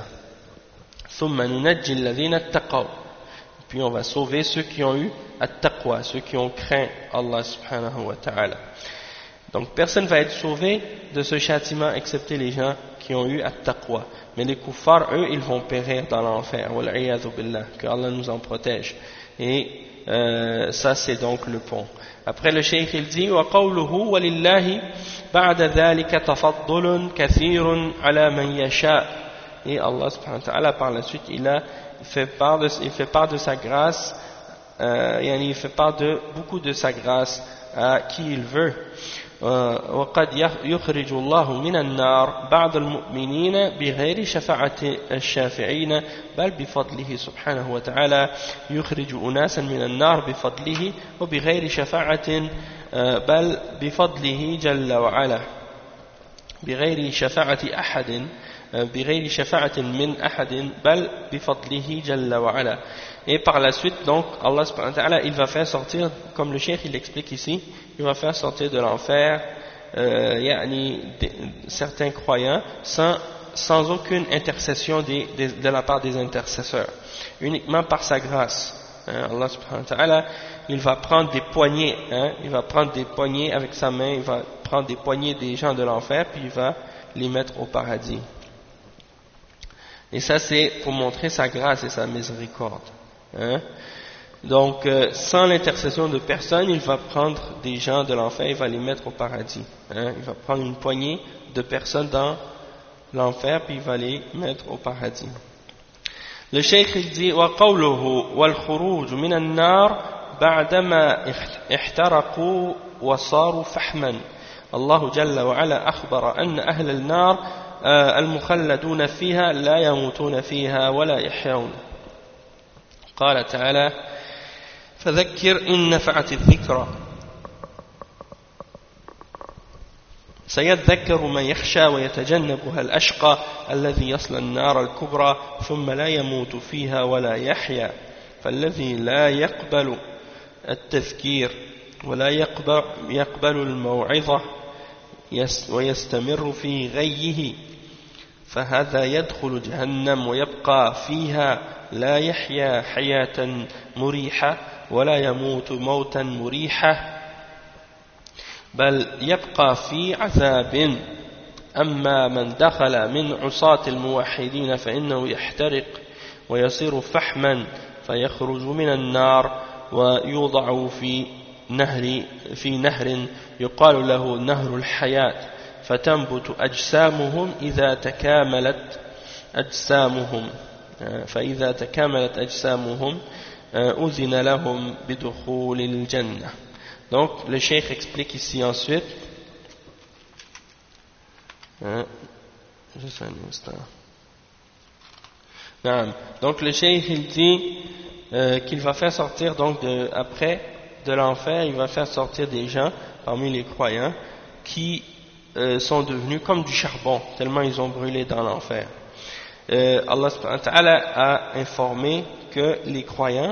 Puis on va sauver ceux qui ont eu at-taqwa, ceux qui ont craint Allah subhanahu wa ta'ala. Donc personne ne va être sauvé de ce châtiment excepté les gens qui ont eu at-taqwa. Mais les kuffars, eux, ils vont périr dans l'enfer. Wal-'iyadhu billah, que Allah nous en protège. Et ça c'est donc le pont. Après le cheikh il dit وَقَوْلُهُ وَلِلَّهِ بَعْدَ ذَلِكَ تَفَضُّلٌ كَثِيرٌ عَلَى مَنْ يَشَاءُ. Et Allah subhanahu wa ta'ala par la suite il fait part de sa grâce, il fait part de beaucoup de sa grâce à qui il veut. وقد يخرج الله من النار بعض المؤمنين بغير شفاعة الشافعين بل بفضله سبحانه وتعالى يخرج أناسا من النار بفضله وبغير شفاعة بل بفضله جل وعلا بغير شفاعة أحد بغير شفاعة من أحد بل بفضله جل وعلا. Et par la suite, donc, Allah subhanahu wa ta'ala, il va faire sortir, comme le cheikh il l'explique ici, il va faire sortir de l'enfer certains croyants sans aucune intercession de la part des intercesseurs, uniquement par sa grâce. Allah subhanahu wa ta'ala, il va prendre des poignées, il va prendre des poignées avec sa main, il va prendre des poignées des gens de l'enfer, puis il va les mettre au paradis. Et ça c'est pour montrer sa grâce et sa miséricorde. Donc sans l'intercession de personne, il va prendre des gens de l'enfer, il va les mettre au paradis. Il va prendre une poignée de personnes dans l'enfer, puis il va les mettre au paradis. Le cheikh il dit وَقَوْلُهُ وَالْخُرُوجُ مِنَ النَّارِ بَعْدَمَا احْتَرَقُوا وَصَارُوا فَحْمًا. الله جل وعلا أخبر أن أهل النار المخلدون فيها لا يموتون فيها ولا يحيون. قال تعالى فذكر إن نفعت الذكرى سيذكر من يخشى ويتجنبها الأشقى الذي يصلى النار الكبرى ثم لا يموت فيها ولا يحيا. فالذي لا يقبل التذكير ولا يقبل الموعظة ويستمر في غيه فهذا يدخل جهنم ويبقى فيها لا يحيا حياة مريحة ولا يموت موتا مريحة بل يبقى في عذاب. أما من دخل من عصاة الموحدين فإنه يحترق ويصير فحما فيخرج من النار ويوضع في نهر يقال له نهر الحياة فتنبت أجسامهم إذا تكاملت أجسامهم فإذا تكاملت أجسامهم أذن لهم بدخول الجنة. Donc le cheikh explique ici ensuite juste un instant. Donc le cheikh il dit qu'il va faire sortir donc après de l'enfer, il va faire sortir des gens parmi les croyants qui sont devenus comme du charbon tellement ils ont brûlé dans l'enfer. Allah subhanahu wa ta'ala a informé que les croyants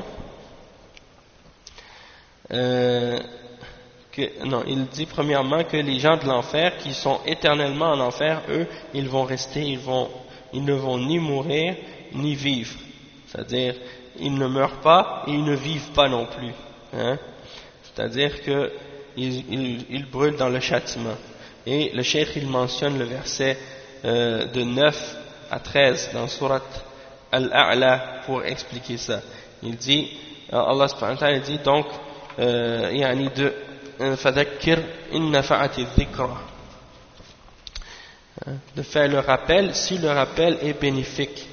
il dit premièrement que les gens de l'enfer qui sont éternellement en enfer, eux, ils vont rester, ils ne vont ni mourir ni vivre, c'est-à-dire ils ne meurent pas et ils ne vivent pas non plus, c'est-à-dire que ils brûlent dans le châtiment. Et le cheikh il mentionne le verset de 9 à 13 dans Surat Al-A'la pour expliquer ça. Il dit, Allah subhanahu wa ta'ala dit donc فذكر إن نفعت الذكرى, de faire le rappel si le rappel est bénéfique.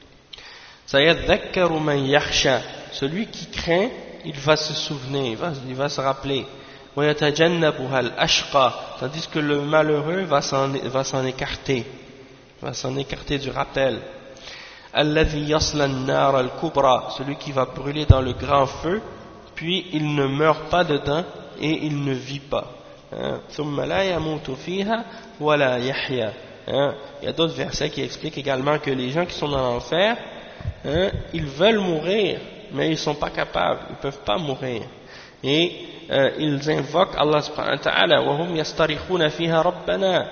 سيذكر من يخشى, celui qui craint il va se souvenir, il va se rappeler. ويتجنبها الأشقى, tandis que le malheureux va s'en écarter, du rappel. الذي يصلى النار الكبرى, celui qui va brûler dans le grand feu puis il ne meurt pas dedans et il ne vit pas. ثم لا يموت فيها ولا يحيا. Il y a d'autres versets qui expliquent également que les gens qui sont dans l'enfer, ils veulent mourir mais ils ne sont pas capables, ils ne peuvent pas mourir, et ils invoquent Allah subhanahu wa ta'ala وهم يسترخون فيها ربنا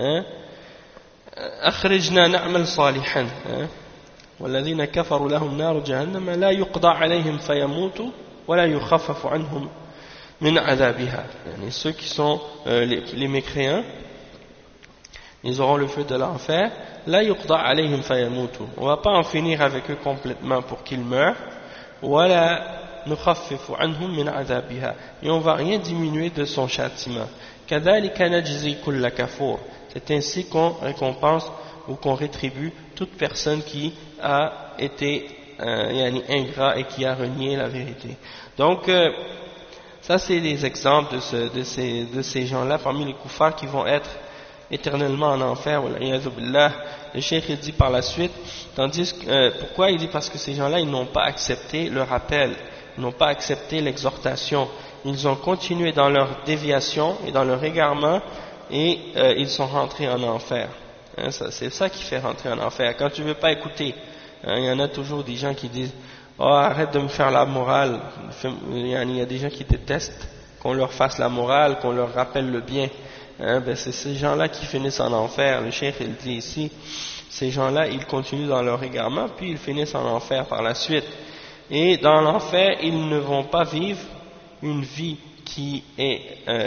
أخرجنا نعمل صالحا والذين كفروا لهم نار جهنم لا يقضى عليهم فيموتوا ولا يخفف عنهم min adabiha. Ceux qui sont les mécréants, ils auront le feu de l'enfer. La yuqda alayhim fayamutu. On va pas en finir avec eux complètement pour qu'ils meurent. Wala nukhaffifu anhum min adabiha. Et on va rien diminuer de son châtiment. Kadhalika najzi kulla kafur. C'est ainsi qu'on récompense ou qu'on rétribue toute personne qui a été ingrat et qui a renié la vérité. Donc ça c'est des exemples de ces gens-là parmi les kuffars qui vont être éternellement en enfer. Le cheikh il dit par la suite, pourquoi il dit? Parce que ces gens-là ils n'ont pas accepté le rappel, ils n'ont pas accepté l'exhortation, ils ont continué dans leur déviation et dans leur égarement et ils sont rentrés en enfer. C'est ça qui fait rentrer en enfer. Quand tu veux pas écouter, il y en a toujours des gens qui disent oh arrête de me faire la morale. Il y a des gens qui détestent qu'on leur fasse la morale, qu'on leur rappelle le bien. C'est ces gens-là qui finissent en enfer. Le cheikh il dit ici, ces gens-là ils continuent dans leur égarement puis ils finissent en enfer par la suite. Et dans l'enfer ils ne vont pas vivre une vie qui est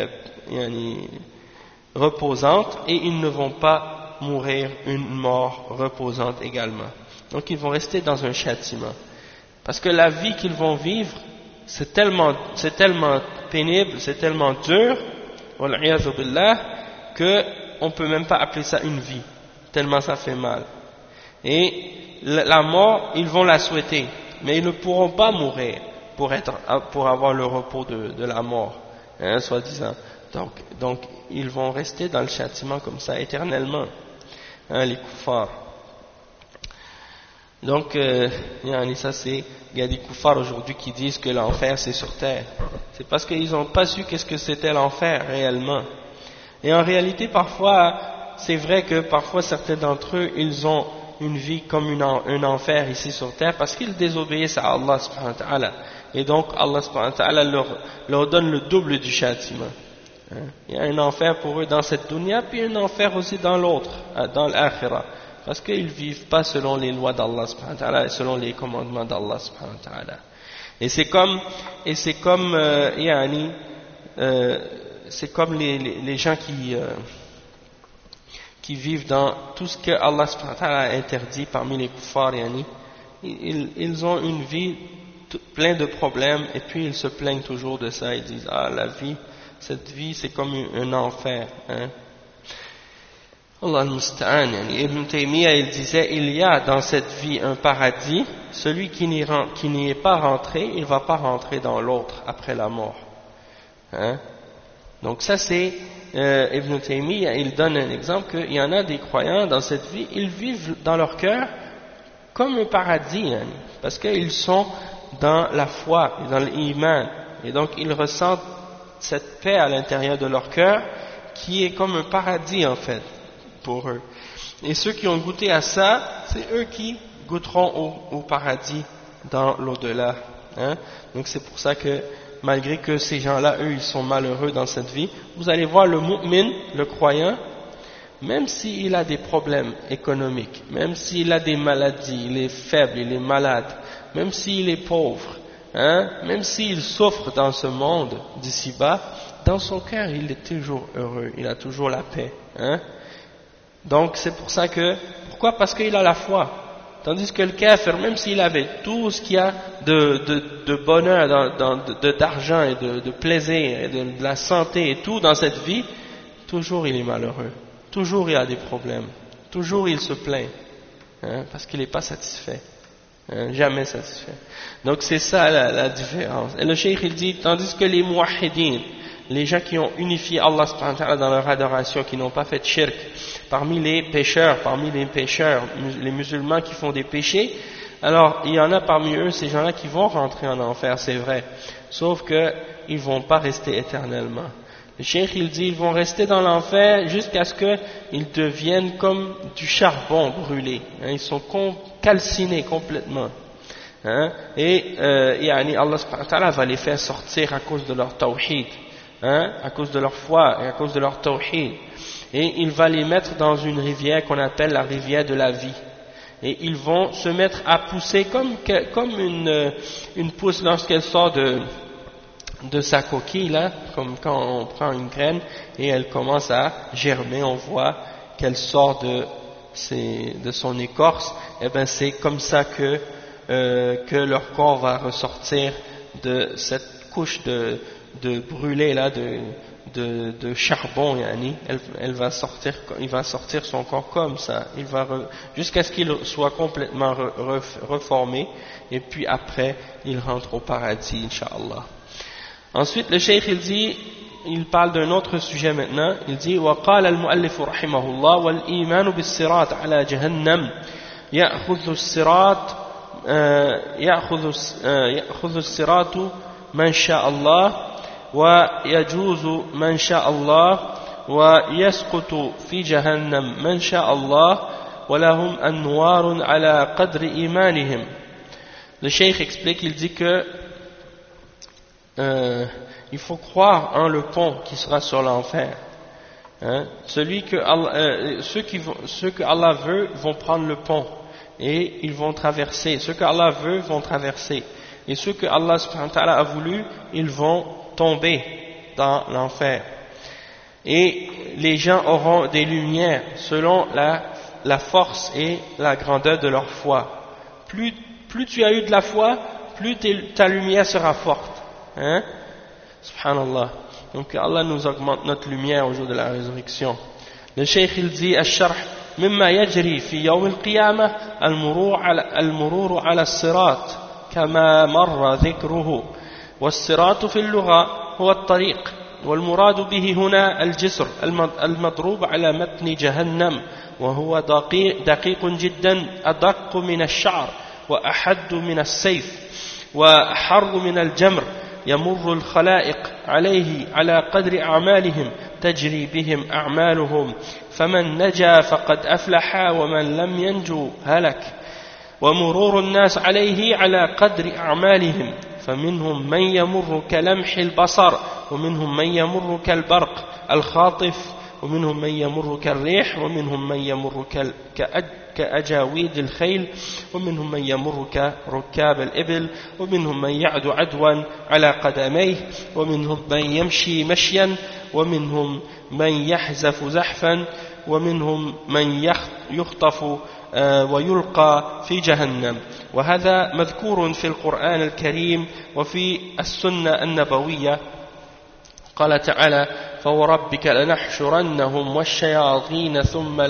reposante et ils ne vont pas mourir une mort reposante également. Donc ils vont rester dans un châtiment. Parce que la vie qu'ils vont vivre, c'est tellement pénible, c'est tellement dur, wal'iyadhu billah, qu'on ne peut même pas appeler ça une vie, tellement ça fait mal. Et la mort, ils vont la souhaiter, mais ils ne pourront pas mourir pour avoir le repos de la mort, soi-disant. Donc ils vont rester dans le châtiment comme ça éternellement, les kuffars. Donc ça c'est, il y a des kuffars aujourd'hui qui disent que l'enfer c'est sur terre. C'est parce qu'ils n'ont pas su qu'est-ce que c'était l'enfer réellement. Et en réalité parfois, c'est vrai que parfois certains d'entre eux ils ont une vie comme un enfer ici sur terre parce qu'ils désobéissent à Allah subhanahu wa ta'ala. Et donc Allah subhanahu wa ta'ala leur donne le double du châtiment. Il y a un enfer pour eux dans cette dunya, puis un enfer aussi dans l'autre, dans l'akhirah. Parce qu'ils ne vivent pas selon les lois d'Allah subhanahu wa ta'ala et selon les commandements d'Allah subhanahu wa ta'ala. Et c'est comme les gens qui vivent dans tout ce que Allah subhanahu wa ta'ala a interdit parmi les kuffars, ils ont une vie pleine de problèmes et puis ils se plaignent toujours de ça. Ils disent cette vie c'est comme un enfer. Allah al-Musta'an. Ibn Taymiyyah il disait il y a dans cette vie un paradis, celui qui n'y est pas rentré, il ne va pas rentrer dans l'autre après la mort. Donc ça c'est Ibn Taymiyyah, il donne un exemple qu'il y en a des croyants dans cette vie, ils vivent dans leur cœur comme un paradis, parce qu'ils sont dans la foi, dans l'iman, et donc ils ressentent cette paix à l'intérieur de leur cœur qui est comme un paradis en fait pour eux. Et ceux qui ont goûté à ça, c'est eux qui goûteront au paradis dans l'au-delà. Donc c'est pour ça que malgré que ces gens-là, eux, ils sont malheureux dans cette vie, vous allez voir le mu'min, le croyant, même s'il a des problèmes économiques, même s'il a des maladies, il est faible, il est malade, même s'il est pauvre, même s'il souffre dans ce monde d'ici-bas, dans son cœur, il est toujours heureux, il a toujours la paix. Donc c'est pour ça que, pourquoi? Parce qu'il a la foi. Tandis que le kafir, même s'il avait tout ce qu'il y a de bonheur, d'argent et de plaisir et de la santé et tout dans cette vie, toujours il est malheureux, toujours il a des problèmes, toujours il se plaint, parce qu'il n'est pas satisfait, jamais satisfait. Donc c'est ça la différence. Et le cheikh il dit, tandis que les muwahhidin, les gens qui ont unifié Allah subhanahu wa ta'ala dans leur adoration, qui n'ont pas fait de shirk, parmi les pécheurs, les musulmans qui font des péchés, alors il y en a parmi eux, ces gens-là qui vont rentrer en enfer, c'est vrai, sauf qu'ils ne vont pas rester éternellement. Le cheikh il dit, ils vont rester dans l'enfer jusqu'à ce qu'ils deviennent comme du charbon brûlé, ils sont calcinés complètement. Et Allah subhanahu wa ta'ala va les faire sortir à cause de leur tawhid, à cause de leur foi et à cause de leur tawhid. Et il va les mettre dans une rivière qu'on appelle la rivière de la vie. Et ils vont se mettre à pousser comme une pousse lorsqu'elle sort de sa coquille là, comme quand on prend une graine et elle commence à germer, on voit qu'elle sort de son écorce, et ben c'est comme ça que leur corps va ressortir de cette couche de brûlé là, de charbon, yani. Il va sortir son corps comme ça, jusqu'à ce qu'il soit complètement reformé, et puis après il rentre au paradis, Inch'Allah. Ensuite le cheikh il parle d'un autre sujet maintenant. Il dit وقال المؤلف رحمه الله والإيمان بالصراط على جهنم يأخذ الصراط من شاء الله ويجوز من شاء الله ويسقط في جهنم من شاء الله ولهم أنوار على قدر إيمانهم. Le cheikh explique, il dit que il faut croire en le pont qui sera sur l'enfer. Hein? Ceux que Allah veut vont prendre le pont et ils vont traverser. Ceux que Allah veut vont traverser. Et ceux que Allah subhanahu wa ta'ala a voulu, ils vont tomber dans l'enfer. Et les gens auront des lumières selon la force et la grandeur de leur foi. Plus tu as eu de la foi, plus ta lumière sera forte. Hein? Subhanallah. Donc Allah nous augmente notre lumière au jour de la résurrection. Le cheikh il dit الشرح مما يجري في يوم القيامة المرور على الصراط كما مر ذكره والصراط في اللغة هو الطريق والمراد به هنا الجسر المضروب على متن جهنم وهو دقيق جدا أدق من الشعر وأحد من السيف وأحر من الجمر يمر الخلائق عليه على قدر أعمالهم تجري بهم أعمالهم فمن نجا فقد أفلح ومن لم ينجو هلك ومرور الناس عليه على قدر أعمالهم فمنهم من يمر كلمح البصر ومنهم من يمر كالبرق الخاطف ومنهم من يمر كالريح ومنهم من يمر كأجاويد الخيل ومنهم من يمر كركاب الإبل ومنهم من يعدو عدوا على قدميه ومنهم من يمشي مشيا ومنهم من يحزف زحفا ومنهم من يخطف ويلقى في جهنم وهذا مذكور في القرآن الكريم وفي السنة النبوية قال تعالى فوربك لنحشرنهم والشياطين ثم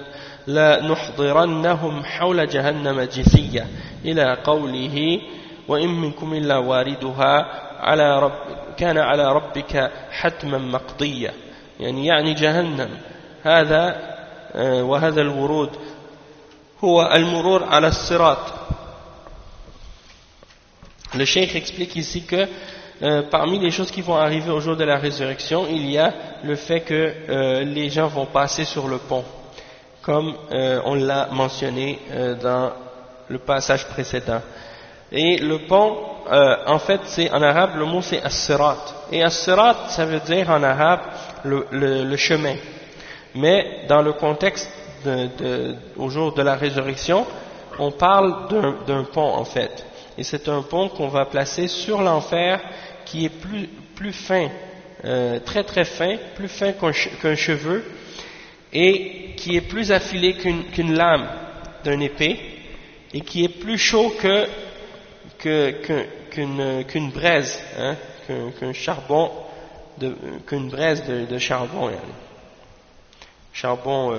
لنحضرنهم حول جهنم جثيا إلى قوله وإن منكم إلا واردها كان على ربك حتما مقضيا يعني جهنم هذا وهذا الورود هو المرور على الصراط. Le cheikh explique ici que parmi les choses qui vont arriver au jour de la résurrection, il y a le fait que les gens vont passer sur le pont, comme on l'a mentionné dans le passage précédent. Et le pont, en fait, c'est en arabe, le mot c'est as-sirat. Et as-sirat, ça veut dire en arabe le chemin. Mais dans le contexte au jour de la résurrection, on parle d'un pont en fait. Et c'est un pont qu'on va placer sur l'enfer qui est plus fin, très très fin, plus fin qu'un cheveu, et qui est plus affilé qu'une lame d'une épée, et qui est plus chaud qu'une braise, hein, qu'une braise de charbon, yani. Charbon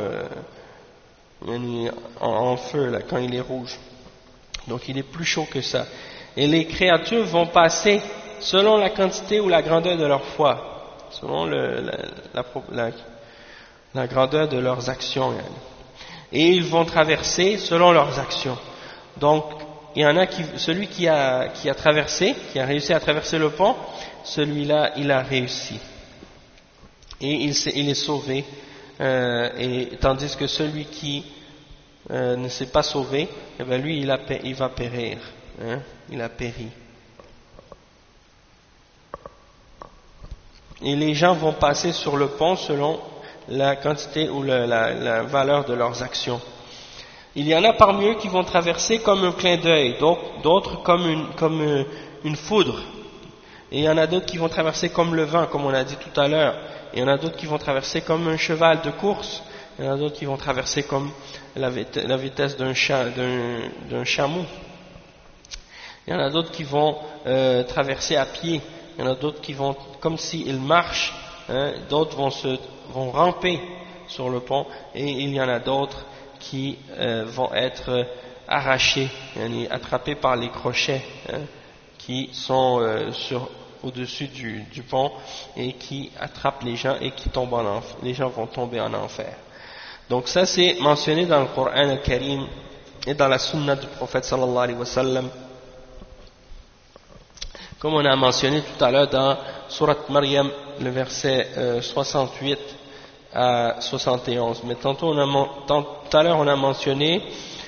en feu là, quand il est rouge. Donc il est plus chaud que ça. Et les créatures vont passer selon la quantité ou la grandeur de leur foi, selon la grandeur de leurs actions. Et ils vont traverser selon leurs actions. Donc il y en a celui qui a réussi à traverser le pont, celui-là il a réussi. Et il est sauvé. Et tandis que celui qui ne s'est pas sauvé, eh bien lui il va périr, hein? Il a péri. Et les gens vont passer sur le pont selon la quantité ou la valeur de leurs actions. Il y en a parmi eux qui vont traverser comme un clin d'œil, d'autres comme une foudre. Et il y en a d'autres qui vont traverser comme le vent, comme on a dit tout à l'heure. Il y en a d'autres qui vont traverser comme un cheval de course. Il y en a d'autres qui vont traverser comme la vitesse d'un chameau. Il y en a d'autres qui vont traverser à pied. Il y en a d'autres qui vont, comme s'ils marchent, hein, d'autres vont ramper sur le pont. Et il y en a d'autres qui vont être arrachés, attrapés par les crochets, hein, qui sont au-dessus du pont et qui attrapent les gens et qui tombent en enfer. Les gens vont tomber en enfer. Donc ça c'est mentionné dans le Coran al-Karim et dans la Sunna du prophète sallallahu alayhi wa sallam, comme on a mentionné tout à l'heure dans Surat Maryam, le verset 68 à 71. Mais tout à l'heure on a mentionné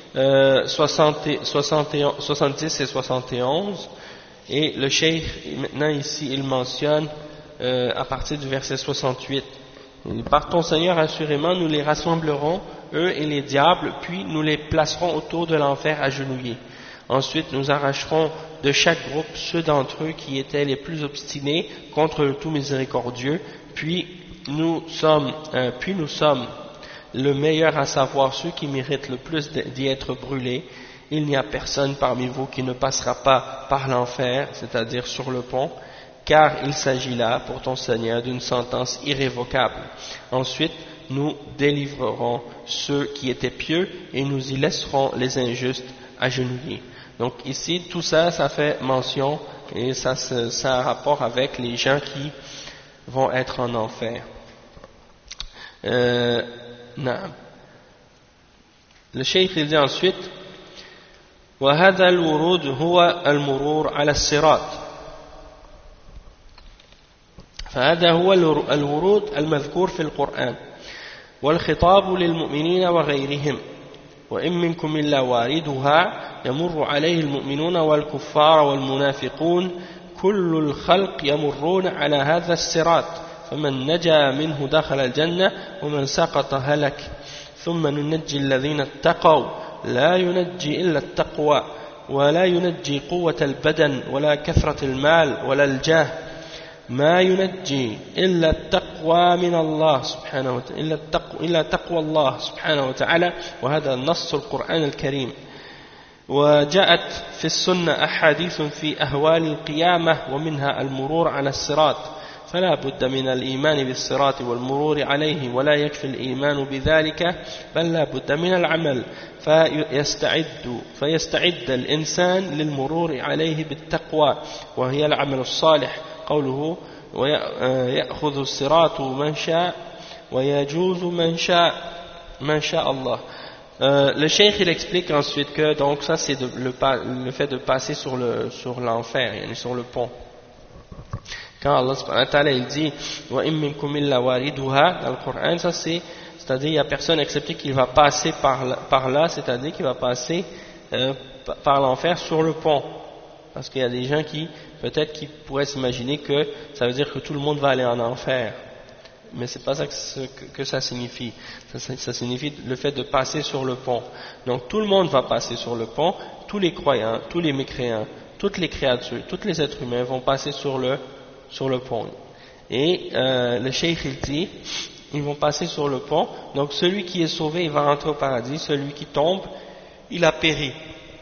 70 et 71. Et le cheikh, maintenant ici, il mentionne à partir du verset 68. Par ton Seigneur, assurément, nous les rassemblerons, eux et les diables, puis nous les placerons autour de l'enfer agenouillés. Ensuite, nous arracherons de chaque groupe ceux d'entre eux qui étaient les plus obstinés contre le tout miséricordieux, puis nous sommes le meilleur, à savoir ceux qui méritent le plus d'y être brûlés. Il n'y a personne parmi vous qui ne passera pas par l'enfer, c'est-à-dire sur le pont, car il s'agit là, pour ton Seigneur, d'une sentence irrévocable. Ensuite, nous délivrerons ceux qui étaient pieux et nous y laisserons les injustes agenouillés. Donc ici, tout ça, ça fait mention et ça a rapport avec les gens qui vont être en enfer. Le cheikh il dit ensuite: وهذا الورود هو المرور على الصراط. فهذا هو الورود المذكور في القرآن والخطاب للمؤمنين وغيرهم. وإن منكم إلا واردها يمر عليه المؤمنون والكفار والمنافقون كل الخلق يمرون على هذا الصراط فمن نجا منه دخل الجنة ومن سقط هلك ثم ننجي الذين اتقوا لا ينجي إلا التقوى ولا ينجي قوة البدن ولا كثرة المال ولا الجاه ما ينجي إلا التقوى من الله سبحانه وتعالى إلا تقوى الله سبحانه وتعالى. وهذا نص القرآن الكريم. وجاءت في السنة أحاديث في أهوال القيامة ومنها المرور على الصراط فلا بد من الإيمان بالصراط والمرور عليه ولا يكفي الإيمان بذلك بل لا بد من العمل فيستعد الإنسان للمرور عليه بالتقوى وهي العمل الصالح. قوله ويأخذ الصراط من شاء ويجوز من شاء الله. Le cheikh il explique ensuite que donc ça c'est le fait de passer sur l'enfer, sur le pont. Quand Allah subhanahu wa ta'ala il dit wa in minkum illa wariduha dans le Coran, ça c'est-à-dire il n'y a personne excepté qu'il va passer par là, c'est-à-dire qu'il va passer par l'enfer sur le pont, parce qu'il y a des gens qui peut-être qui pourraient s'imaginer que ça veut dire que tout le monde va aller en enfer, mais c'est pas ça que ça signifie. Ça signifie le fait de passer sur le pont. Donc tout le monde va passer sur le pont, tous les croyants, tous les mécréants, toutes les créatures, tous les êtres humains vont passer sur le pont. Et le cheikh il dit, ils vont passer sur le pont, donc celui qui est sauvé il va rentrer au paradis, celui qui tombe il a péri.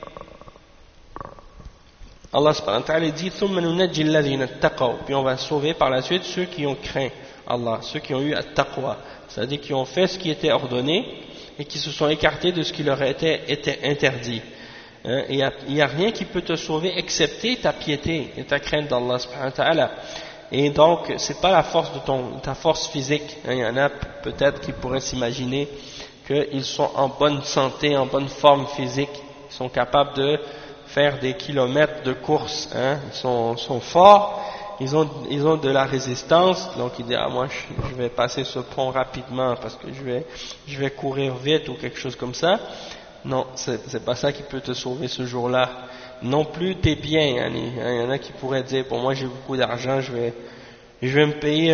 Allah subhanahu wa ta'ala dit puis on va sauver par la suite ceux qui ont craint Allah, ceux qui ont eu at-taqwa, c'est-à-dire qui ont fait ce qui était ordonné et qui se sont écartés de ce qui leur était interdit. Il n'y a rien qui peut te sauver excepté ta piété et ta crainte d'Allah subhanahu wa ta'ala. Et donc c'est pas la force de ta force physique. Il y en a peut-être qui pourraient s'imaginer qu'ils sont en bonne santé, en bonne forme physique, ils sont capables de faire des kilomètres de course, ils sont forts, ils ont de la résistance, donc ils disent moi je vais passer ce pont rapidement parce que je vais courir vite ou quelque chose comme ça. Non, c'est pas ça qui peut te sauver ce jour-là. Non plus tes biens. Il y en a qui pourraient dire bon moi j'ai beaucoup d'argent, je vais me payer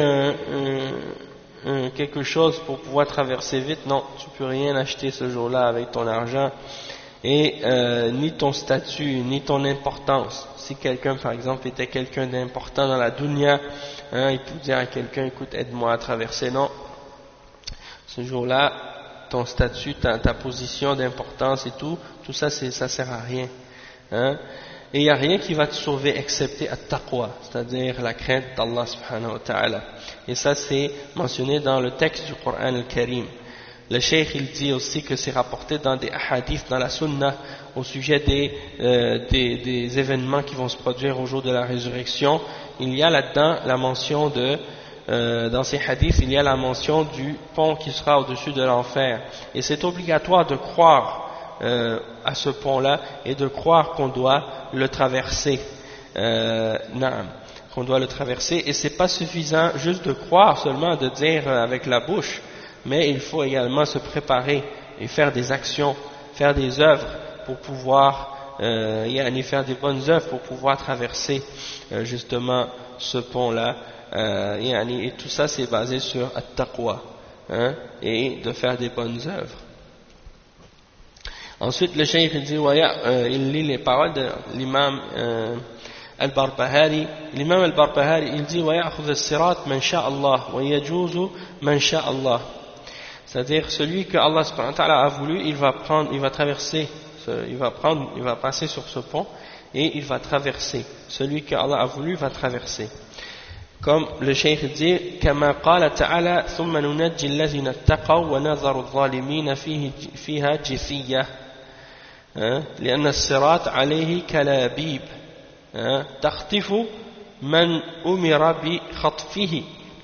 quelque chose pour pouvoir traverser vite. Non, tu peux rien acheter ce jour-là avec ton argent. et ni ton statut, ni ton importance. Si quelqu'un, par exemple, était quelqu'un d'important dans la dunya, il peut dire à quelqu'un, écoute, aide-moi à traverser. Non, ce jour-là, ton statut, ta position d'importance et tout ça, ça sert à rien. Et il n'y a rien qui va te sauver excepté at-taqwa, c'est-à-dire la crainte d'Allah subhanahu wa ta'ala. Et ça, c'est mentionné dans le texte du Coran al-Karim. Le cheikh, il dit aussi que c'est rapporté dans des hadiths, dans la sunna, au sujet des événements qui vont se produire au jour de la résurrection. Il y a là-dedans la mention dans ces hadiths, il y a la mention du pont qui sera au-dessus de l'enfer. Et c'est obligatoire de croire à ce pont-là et de croire qu'on doit le traverser. Qu'on doit le traverser. Et c'est pas suffisant juste de croire seulement, de dire avec la bouche, mais il faut également se préparer et faire des actions, faire des œuvres pour pouvoir faire des bonnes œuvres pour pouvoir traverser justement ce pont-là. Et tout ça c'est basé sur at-taqwa, et de faire des bonnes œuvres. Ensuite le cheikh il lit les paroles de l'imam al-Barbahari. L'imam al-Barbahari il dit وَيَأْخُذَ الصِّرَاطَ مَنْ شَاءَ اللَّهُ وَيَجُوزُ مَنْ شَاءَ اللَّهُ. C'est-à-dire celui que Allah subhanahu wa ta'ala a voulu, il va traverser, il va passer sur ce pont et il va traverser. Celui que Allah a voulu va traverser. Comme le cheikh dit, كما قال تعالى ثم ننجي الذين اتقوا ونذر الظالمين فيها جثية لأن الصراط عليه كلابيب تخطف من أمر بخطفه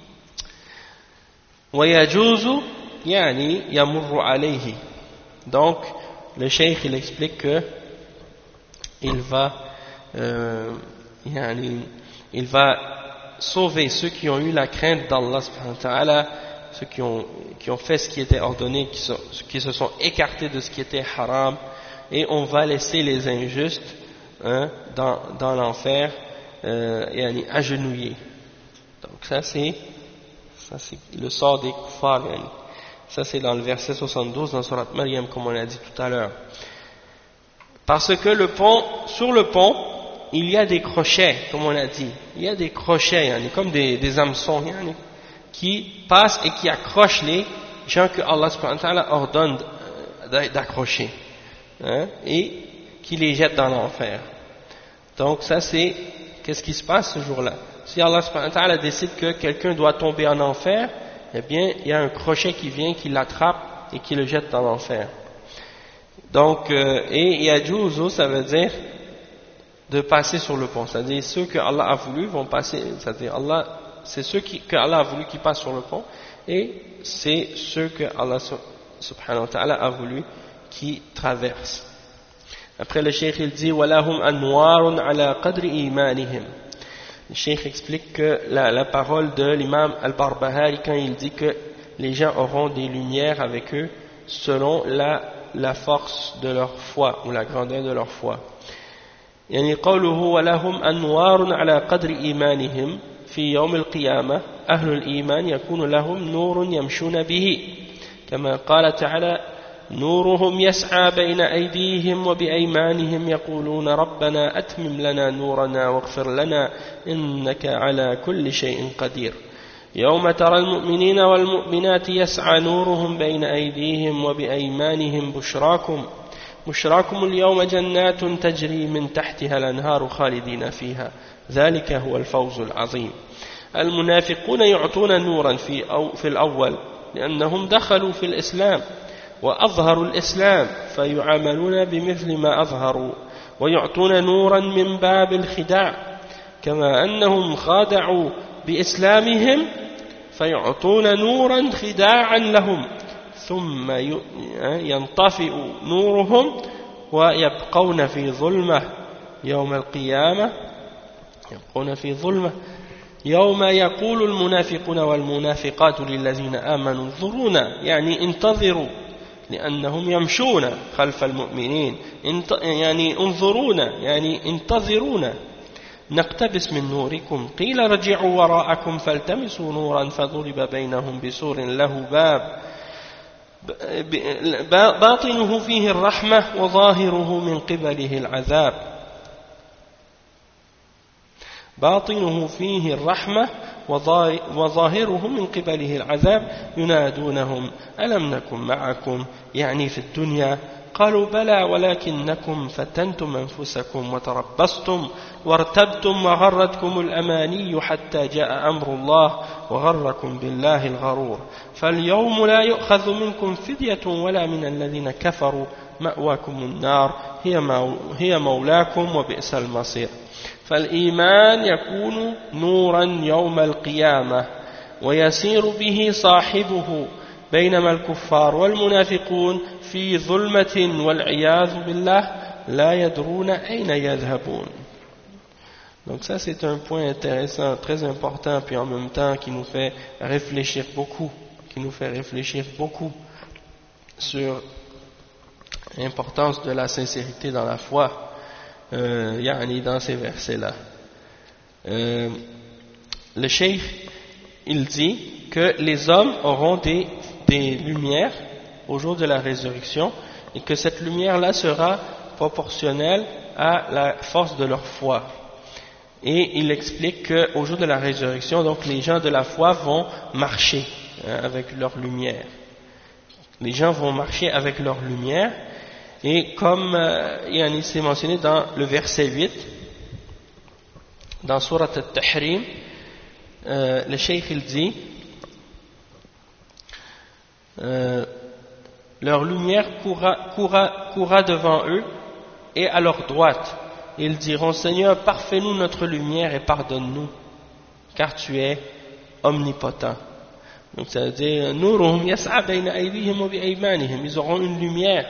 ويجوز يعني يمر عليه. Donc le cheikh il explique que il va sauver ceux qui ont eu la crainte d'Allah subhanahu wa ta'ala, ceux qui ont fait ce qui était ordonné, qui se sont écartés de ce qui était haram, et on va laisser les injustes dans l'enfer agenouillés. Donc ça c'est le sort des kuffars. Ça c'est dans le verset 72 dans Surat Maryam, comme on a dit tout à l'heure. Parce que sur le pont, il y a des crochets, comme on a dit. Il y a des crochets, comme des hameçons, qui passent et qui accrochent les gens que Allah subhanahu wa ta'ala ordonne d'accrocher, et qui les jettent dans l'enfer. Donc ça c'est, qu'est-ce qui se passe ce jour-là? Si Allah subhanahu wa ta'ala décide que quelqu'un doit tomber en enfer, eh bien il y a un crochet qui vient, qui l'attrape et qui le jette dans l'enfer. Donc, et yajuzu, ça veut dire de passer sur le pont, c'est-à-dire ceux que Allah a voulu vont passer, c'est-à-dire c'est ceux que Allah a voulu qui passent sur le pont, et c'est ceux que Allah subhanahu wa ta'ala a voulu qui traversent. Après le cheikh il dit وَلَهُمْ أَنْوَارٌ عَلَى قَدْرِ إِيمَانِهِمْ. Le cheikh explique que la parole de l'imam al-Barbahari quand il dit que les gens auront des lumières avec eux selon la force de leur foi ou la grandeur de leur foi. يعني قوله ولهم أنوار على قدر إيمانهم في يوم القيامة أهل الإيمان يكون لهم نور يمشون به كما قال تعالى نورهم يسعى بين أيديهم وبأيمانهم يقولون ربنا أتمم لنا نورنا واغفر لنا إنك على كل شيء قدير يوم ترى المؤمنين والمؤمنات يسعى نورهم بين أيديهم وبأيمانهم بشراكم اليوم جنات تجري من تحتها الأنهار خالدين فيها ذلك هو الفوز العظيم. المنافقون يعطون نورا في الأول لأنهم دخلوا في الإسلام وأظهروا الإسلام فيعاملون بمثل ما أظهروا ويعطون نورا من باب الخداع كما أنهم خادعوا بإسلامهم فيعطون نورا خداعا لهم ثم ينطفئ نورهم ويبقون في ظلمة يوم القيامة يوم يقول المنافقون والمنافقات للذين آمنوا انظرونا يعني انتظروا لأنهم يمشون خلف المؤمنين يعني انظرونا يعني انتظرونا نقتبس من نوركم قيل رجعوا وراءكم فالتمسوا نورا فضرب بينهم بسور له باب باطنه فيه الرحمة وظاهره من قبله العذاب باطنه فيه الرحمة وظاهره من قبله العذاب ينادونهم ألم نكن معكم يعني في الدنيا قالوا بلى ولكنكم فتنتم أنفسكم وتربصتم وارتبتم وغرتكم الأماني حتى جاء أمر الله وغركم بالله الغرور فاليوم لا يؤخذ منكم فدية ولا من الذين كفروا مأواكم النار هي مولاكم وبئس المصير فالإيمان يكون نورا يوم القيامة ويسير به صاحبه بينما الكفار والمنافقون في ظلمة والعياذ بالله لا يدرون أين يذهبون. Donc ça c'est un point intéressant, très important, puis en même temps qui nous fait réfléchir beaucoup, sur l'importance de la sincérité dans la foi, dans ces versets-là. Le cheikh, il dit que les hommes auront des lumières au jour de la résurrection et que cette lumière-là sera proportionnelle à la force de leur foi. Et il explique qu'au jour de la résurrection, donc les gens de la foi vont marcher avec leur lumière. Les gens vont marcher avec leur lumière. Et comme c'est mentionné dans le verset 8, dans Surat Al-Tahrim, le cheikh il dit leur lumière courra devant eux et à leur droite. Ils diront Seigneur, parfais-nous notre lumière et pardonne-nous, car tu es omnipotent. Donc ça veut dire Nuruhum yas'a bayna aydihim wa bi aymanihim. Ils auront une lumière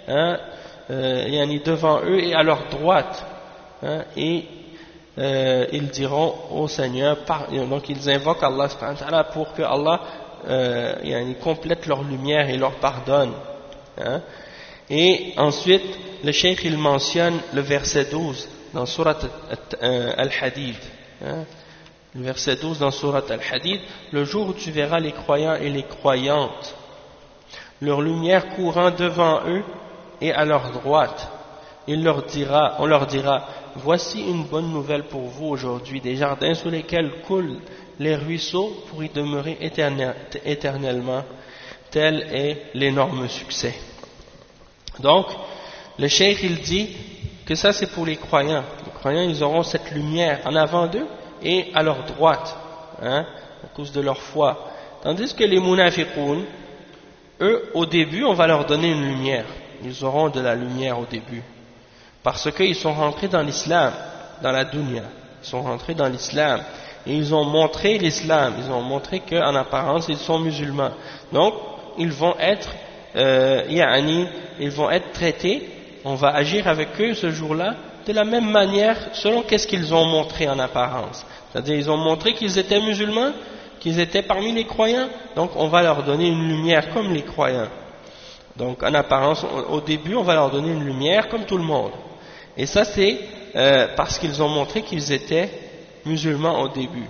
devant eux et à leur droite. Et ils diront au Seigneur, donc ils invoquent Allah subhanahu wa ta'ala pour que Allah complète leur lumière et leur pardonne. Et ensuite, le cheikh il mentionne le verset 12 dans Surat Al-Hadid. Le verset 12 dans Surat Al-Hadid, le jour où tu verras les croyants et les croyantes, leur lumière courant devant eux et à leur droite, on leur dira, voici une bonne nouvelle pour vous aujourd'hui, des jardins sous lesquels coulent les ruisseaux pour y demeurer éternellement, tel est l'énorme succès. Donc, le cheikh il dit que ça c'est pour les croyants. Les croyants ils auront cette lumière en avant d'eux et à leur droite, à cause de leur foi. Tandis que les munafiqoun, eux au début on va leur donner une lumière. Ils auront de la lumière au début. Parce qu'ils sont rentrés dans l'islam, dans la dunya. Ils sont rentrés dans l'islam. Et ils ont montré l'islam. Ils ont montré qu'en apparence ils sont musulmans. Donc, ils vont être traités, on va agir avec eux ce jour-là de la même manière selon qu'est-ce qu'ils ont montré en apparence. C'est-à-dire ils ont montré qu'ils étaient musulmans, qu'ils étaient parmi les croyants, donc on va leur donner une lumière comme les croyants. Donc en apparence, au début on va leur donner une lumière comme tout le monde. Et ça c'est parce qu'ils ont montré qu'ils étaient musulmans au début.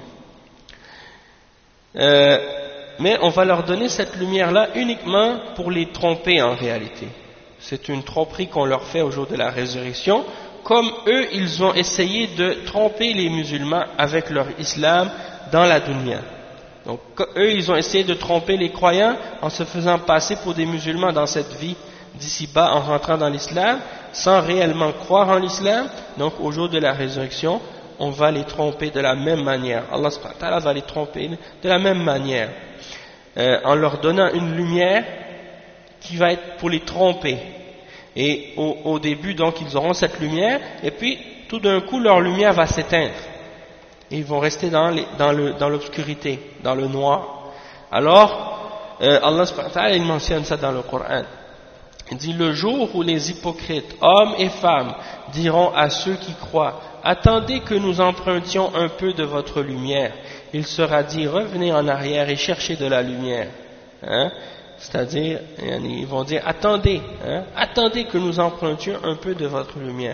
Mais on va leur donner cette lumière-là uniquement pour les tromper en réalité. C'est une tromperie qu'on leur fait au jour de la résurrection, comme eux, ils ont essayé de tromper les musulmans avec leur islam dans la dunya. Donc eux, ils ont essayé de tromper les croyants en se faisant passer pour des musulmans dans cette vie d'ici-bas, en rentrant dans l'islam, sans réellement croire en l'islam. Donc au jour de la résurrection, on va les tromper de la même manière. Allah subhanahu wa ta'ala va les tromper de la même manière. En leur donnant une lumière qui va être pour les tromper. Et au début, donc, ils auront cette lumière, et puis, tout d'un coup, leur lumière va s'éteindre. Et ils vont rester dans l'obscurité, dans le noir. Alors, Allah subhanahu wa ta'ala, il mentionne ça dans le Coran. Il dit, le jour où les hypocrites, hommes et femmes, diront à ceux qui croient, attendez que nous empruntions un peu de votre lumière. Il sera dit, revenez en arrière et cherchez de la lumière. C'est-à-dire, ils vont dire, attendez que nous empruntions un peu de votre lumière.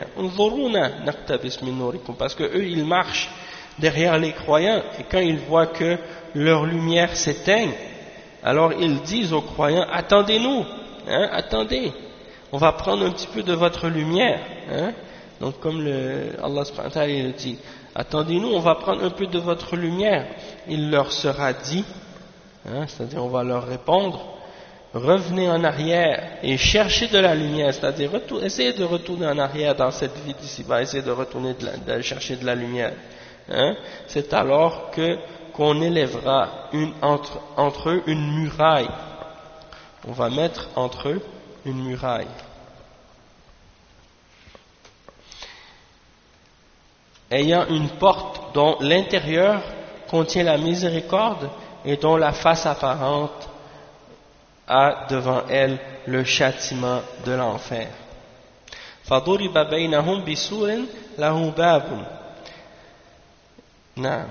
Parce que eux, ils marchent derrière les croyants, et quand ils voient que leur lumière s'éteint, alors ils disent aux croyants, attendez-nous, hein, attendez, on va prendre un petit peu de votre lumière, hein. Donc comme Allah subhanahu wa ta'ala il dit, attendez-nous, on va prendre un peu de votre lumière. Il leur sera dit, hein, c'est-à-dire on va leur répondre, revenez en arrière et cherchez de la lumière, c'est-à-dire essayez de retourner en arrière dans cette vie d'ici-bas, essayez de retourner de chercher de la lumière, hein. C'est alors qu'on élèvera entre eux une muraille, on va mettre entre eux une muraille. Ayant une porte dont l'intérieur contient la miséricorde et dont la face apparente a devant elle le châtiment de l'enfer. فَضُرِبَ بَيْنَهُمْ بِسُورٍ لَهُ بَابٌ نعم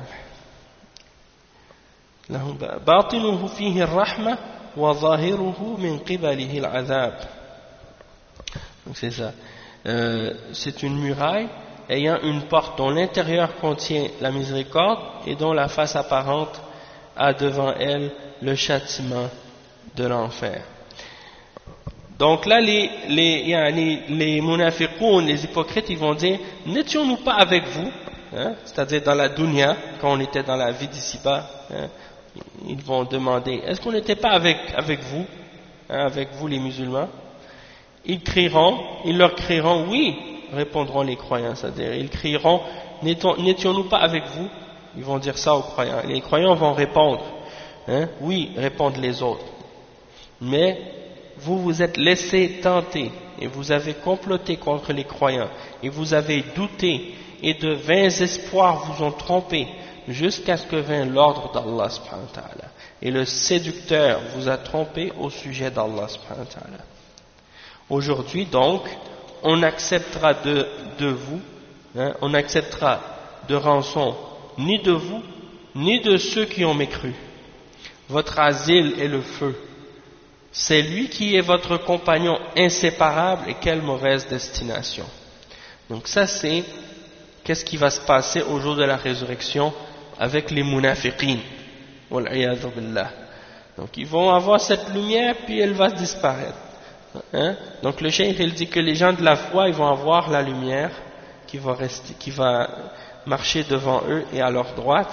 باطنه فيه الرحمة وظاهره من قبله العذاب. Donc c'est ça. C'est une muraille ayant une porte dont l'intérieur contient la miséricorde et dont la face apparente a devant elle le châtiment de l'enfer. Donc là, les munafiqoun, les hypocrites, ils vont dire, n'étions-nous pas avec vous, hein, c'est-à-dire dans la dunya, quand on était dans la vie d'ici-bas, hein, ils vont demander, est-ce qu'on n'était pas avec vous, hein, avec vous les musulmans? Ils leur crieront, oui, répondront les croyants, c'est-à-dire ils crieront, n'étions-nous pas avec vous? Ils vont dire ça aux croyants. Les croyants vont répondre, hein, oui, répondent les autres. Mais vous vous êtes laissé tenter et vous avez comploté contre les croyants et vous avez douté et de vains espoirs vous ont trompé jusqu'à ce que vint l'ordre d'Allah subhanahu wa ta'ala. Et le séducteur vous a trompé au sujet d'Allah subhanahu wa ta'ala. Aujourd'hui donc, on acceptera de vous, hein, on acceptera de rançon ni de vous, ni de ceux qui ont mécru. Votre asile est le feu. C'est lui qui est votre compagnon inséparable et quelle mauvaise destination. Donc ça c'est, qu'est-ce qui va se passer au jour de la résurrection avec les munafiqin. Wal'iyadhu billah. Donc ils vont avoir cette lumière puis elle va disparaître. Hein? Donc le cheikh il dit que les gens de la foi ils vont avoir la lumière qui va marcher devant eux et à leur droite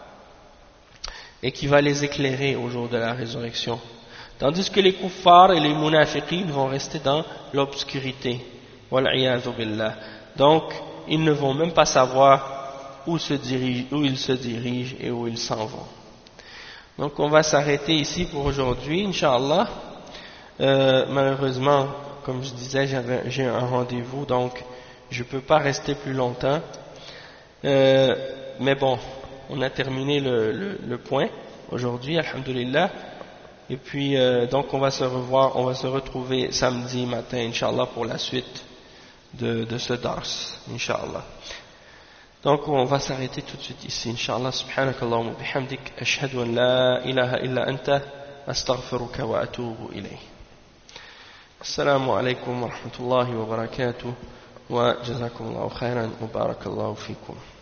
et qui va les éclairer au jour de la résurrection. Tandis que les kuffars et les munafiqin vont rester dans l'obscurité. Wal'iyadhu billah. Donc ils ne vont même pas savoir où ils se dirigent et où ils s'en vont. Donc on va s'arrêter ici pour aujourd'hui, Inch'Allah. Malheureusement, comme je disais, j'ai un rendez-vous, donc je ne peux pas rester plus longtemps. Mais bon, on a terminé le point aujourd'hui, alhamdulillah. Et puis, donc on va se retrouver samedi matin, Inch'Allah, pour la suite de ce dars, Inch'Allah. Donc on va s'arrêter tout de suite ici, Inch'Allah. Subhanakallahumma bihamdik, ashhadu an la ilaha illa anta, astaghfiruka wa atubu ilayh. Assalamu alaikum wa rahmatullahi wa barakatuh, wa jazakumullahu khairan wa barakallahu fikum.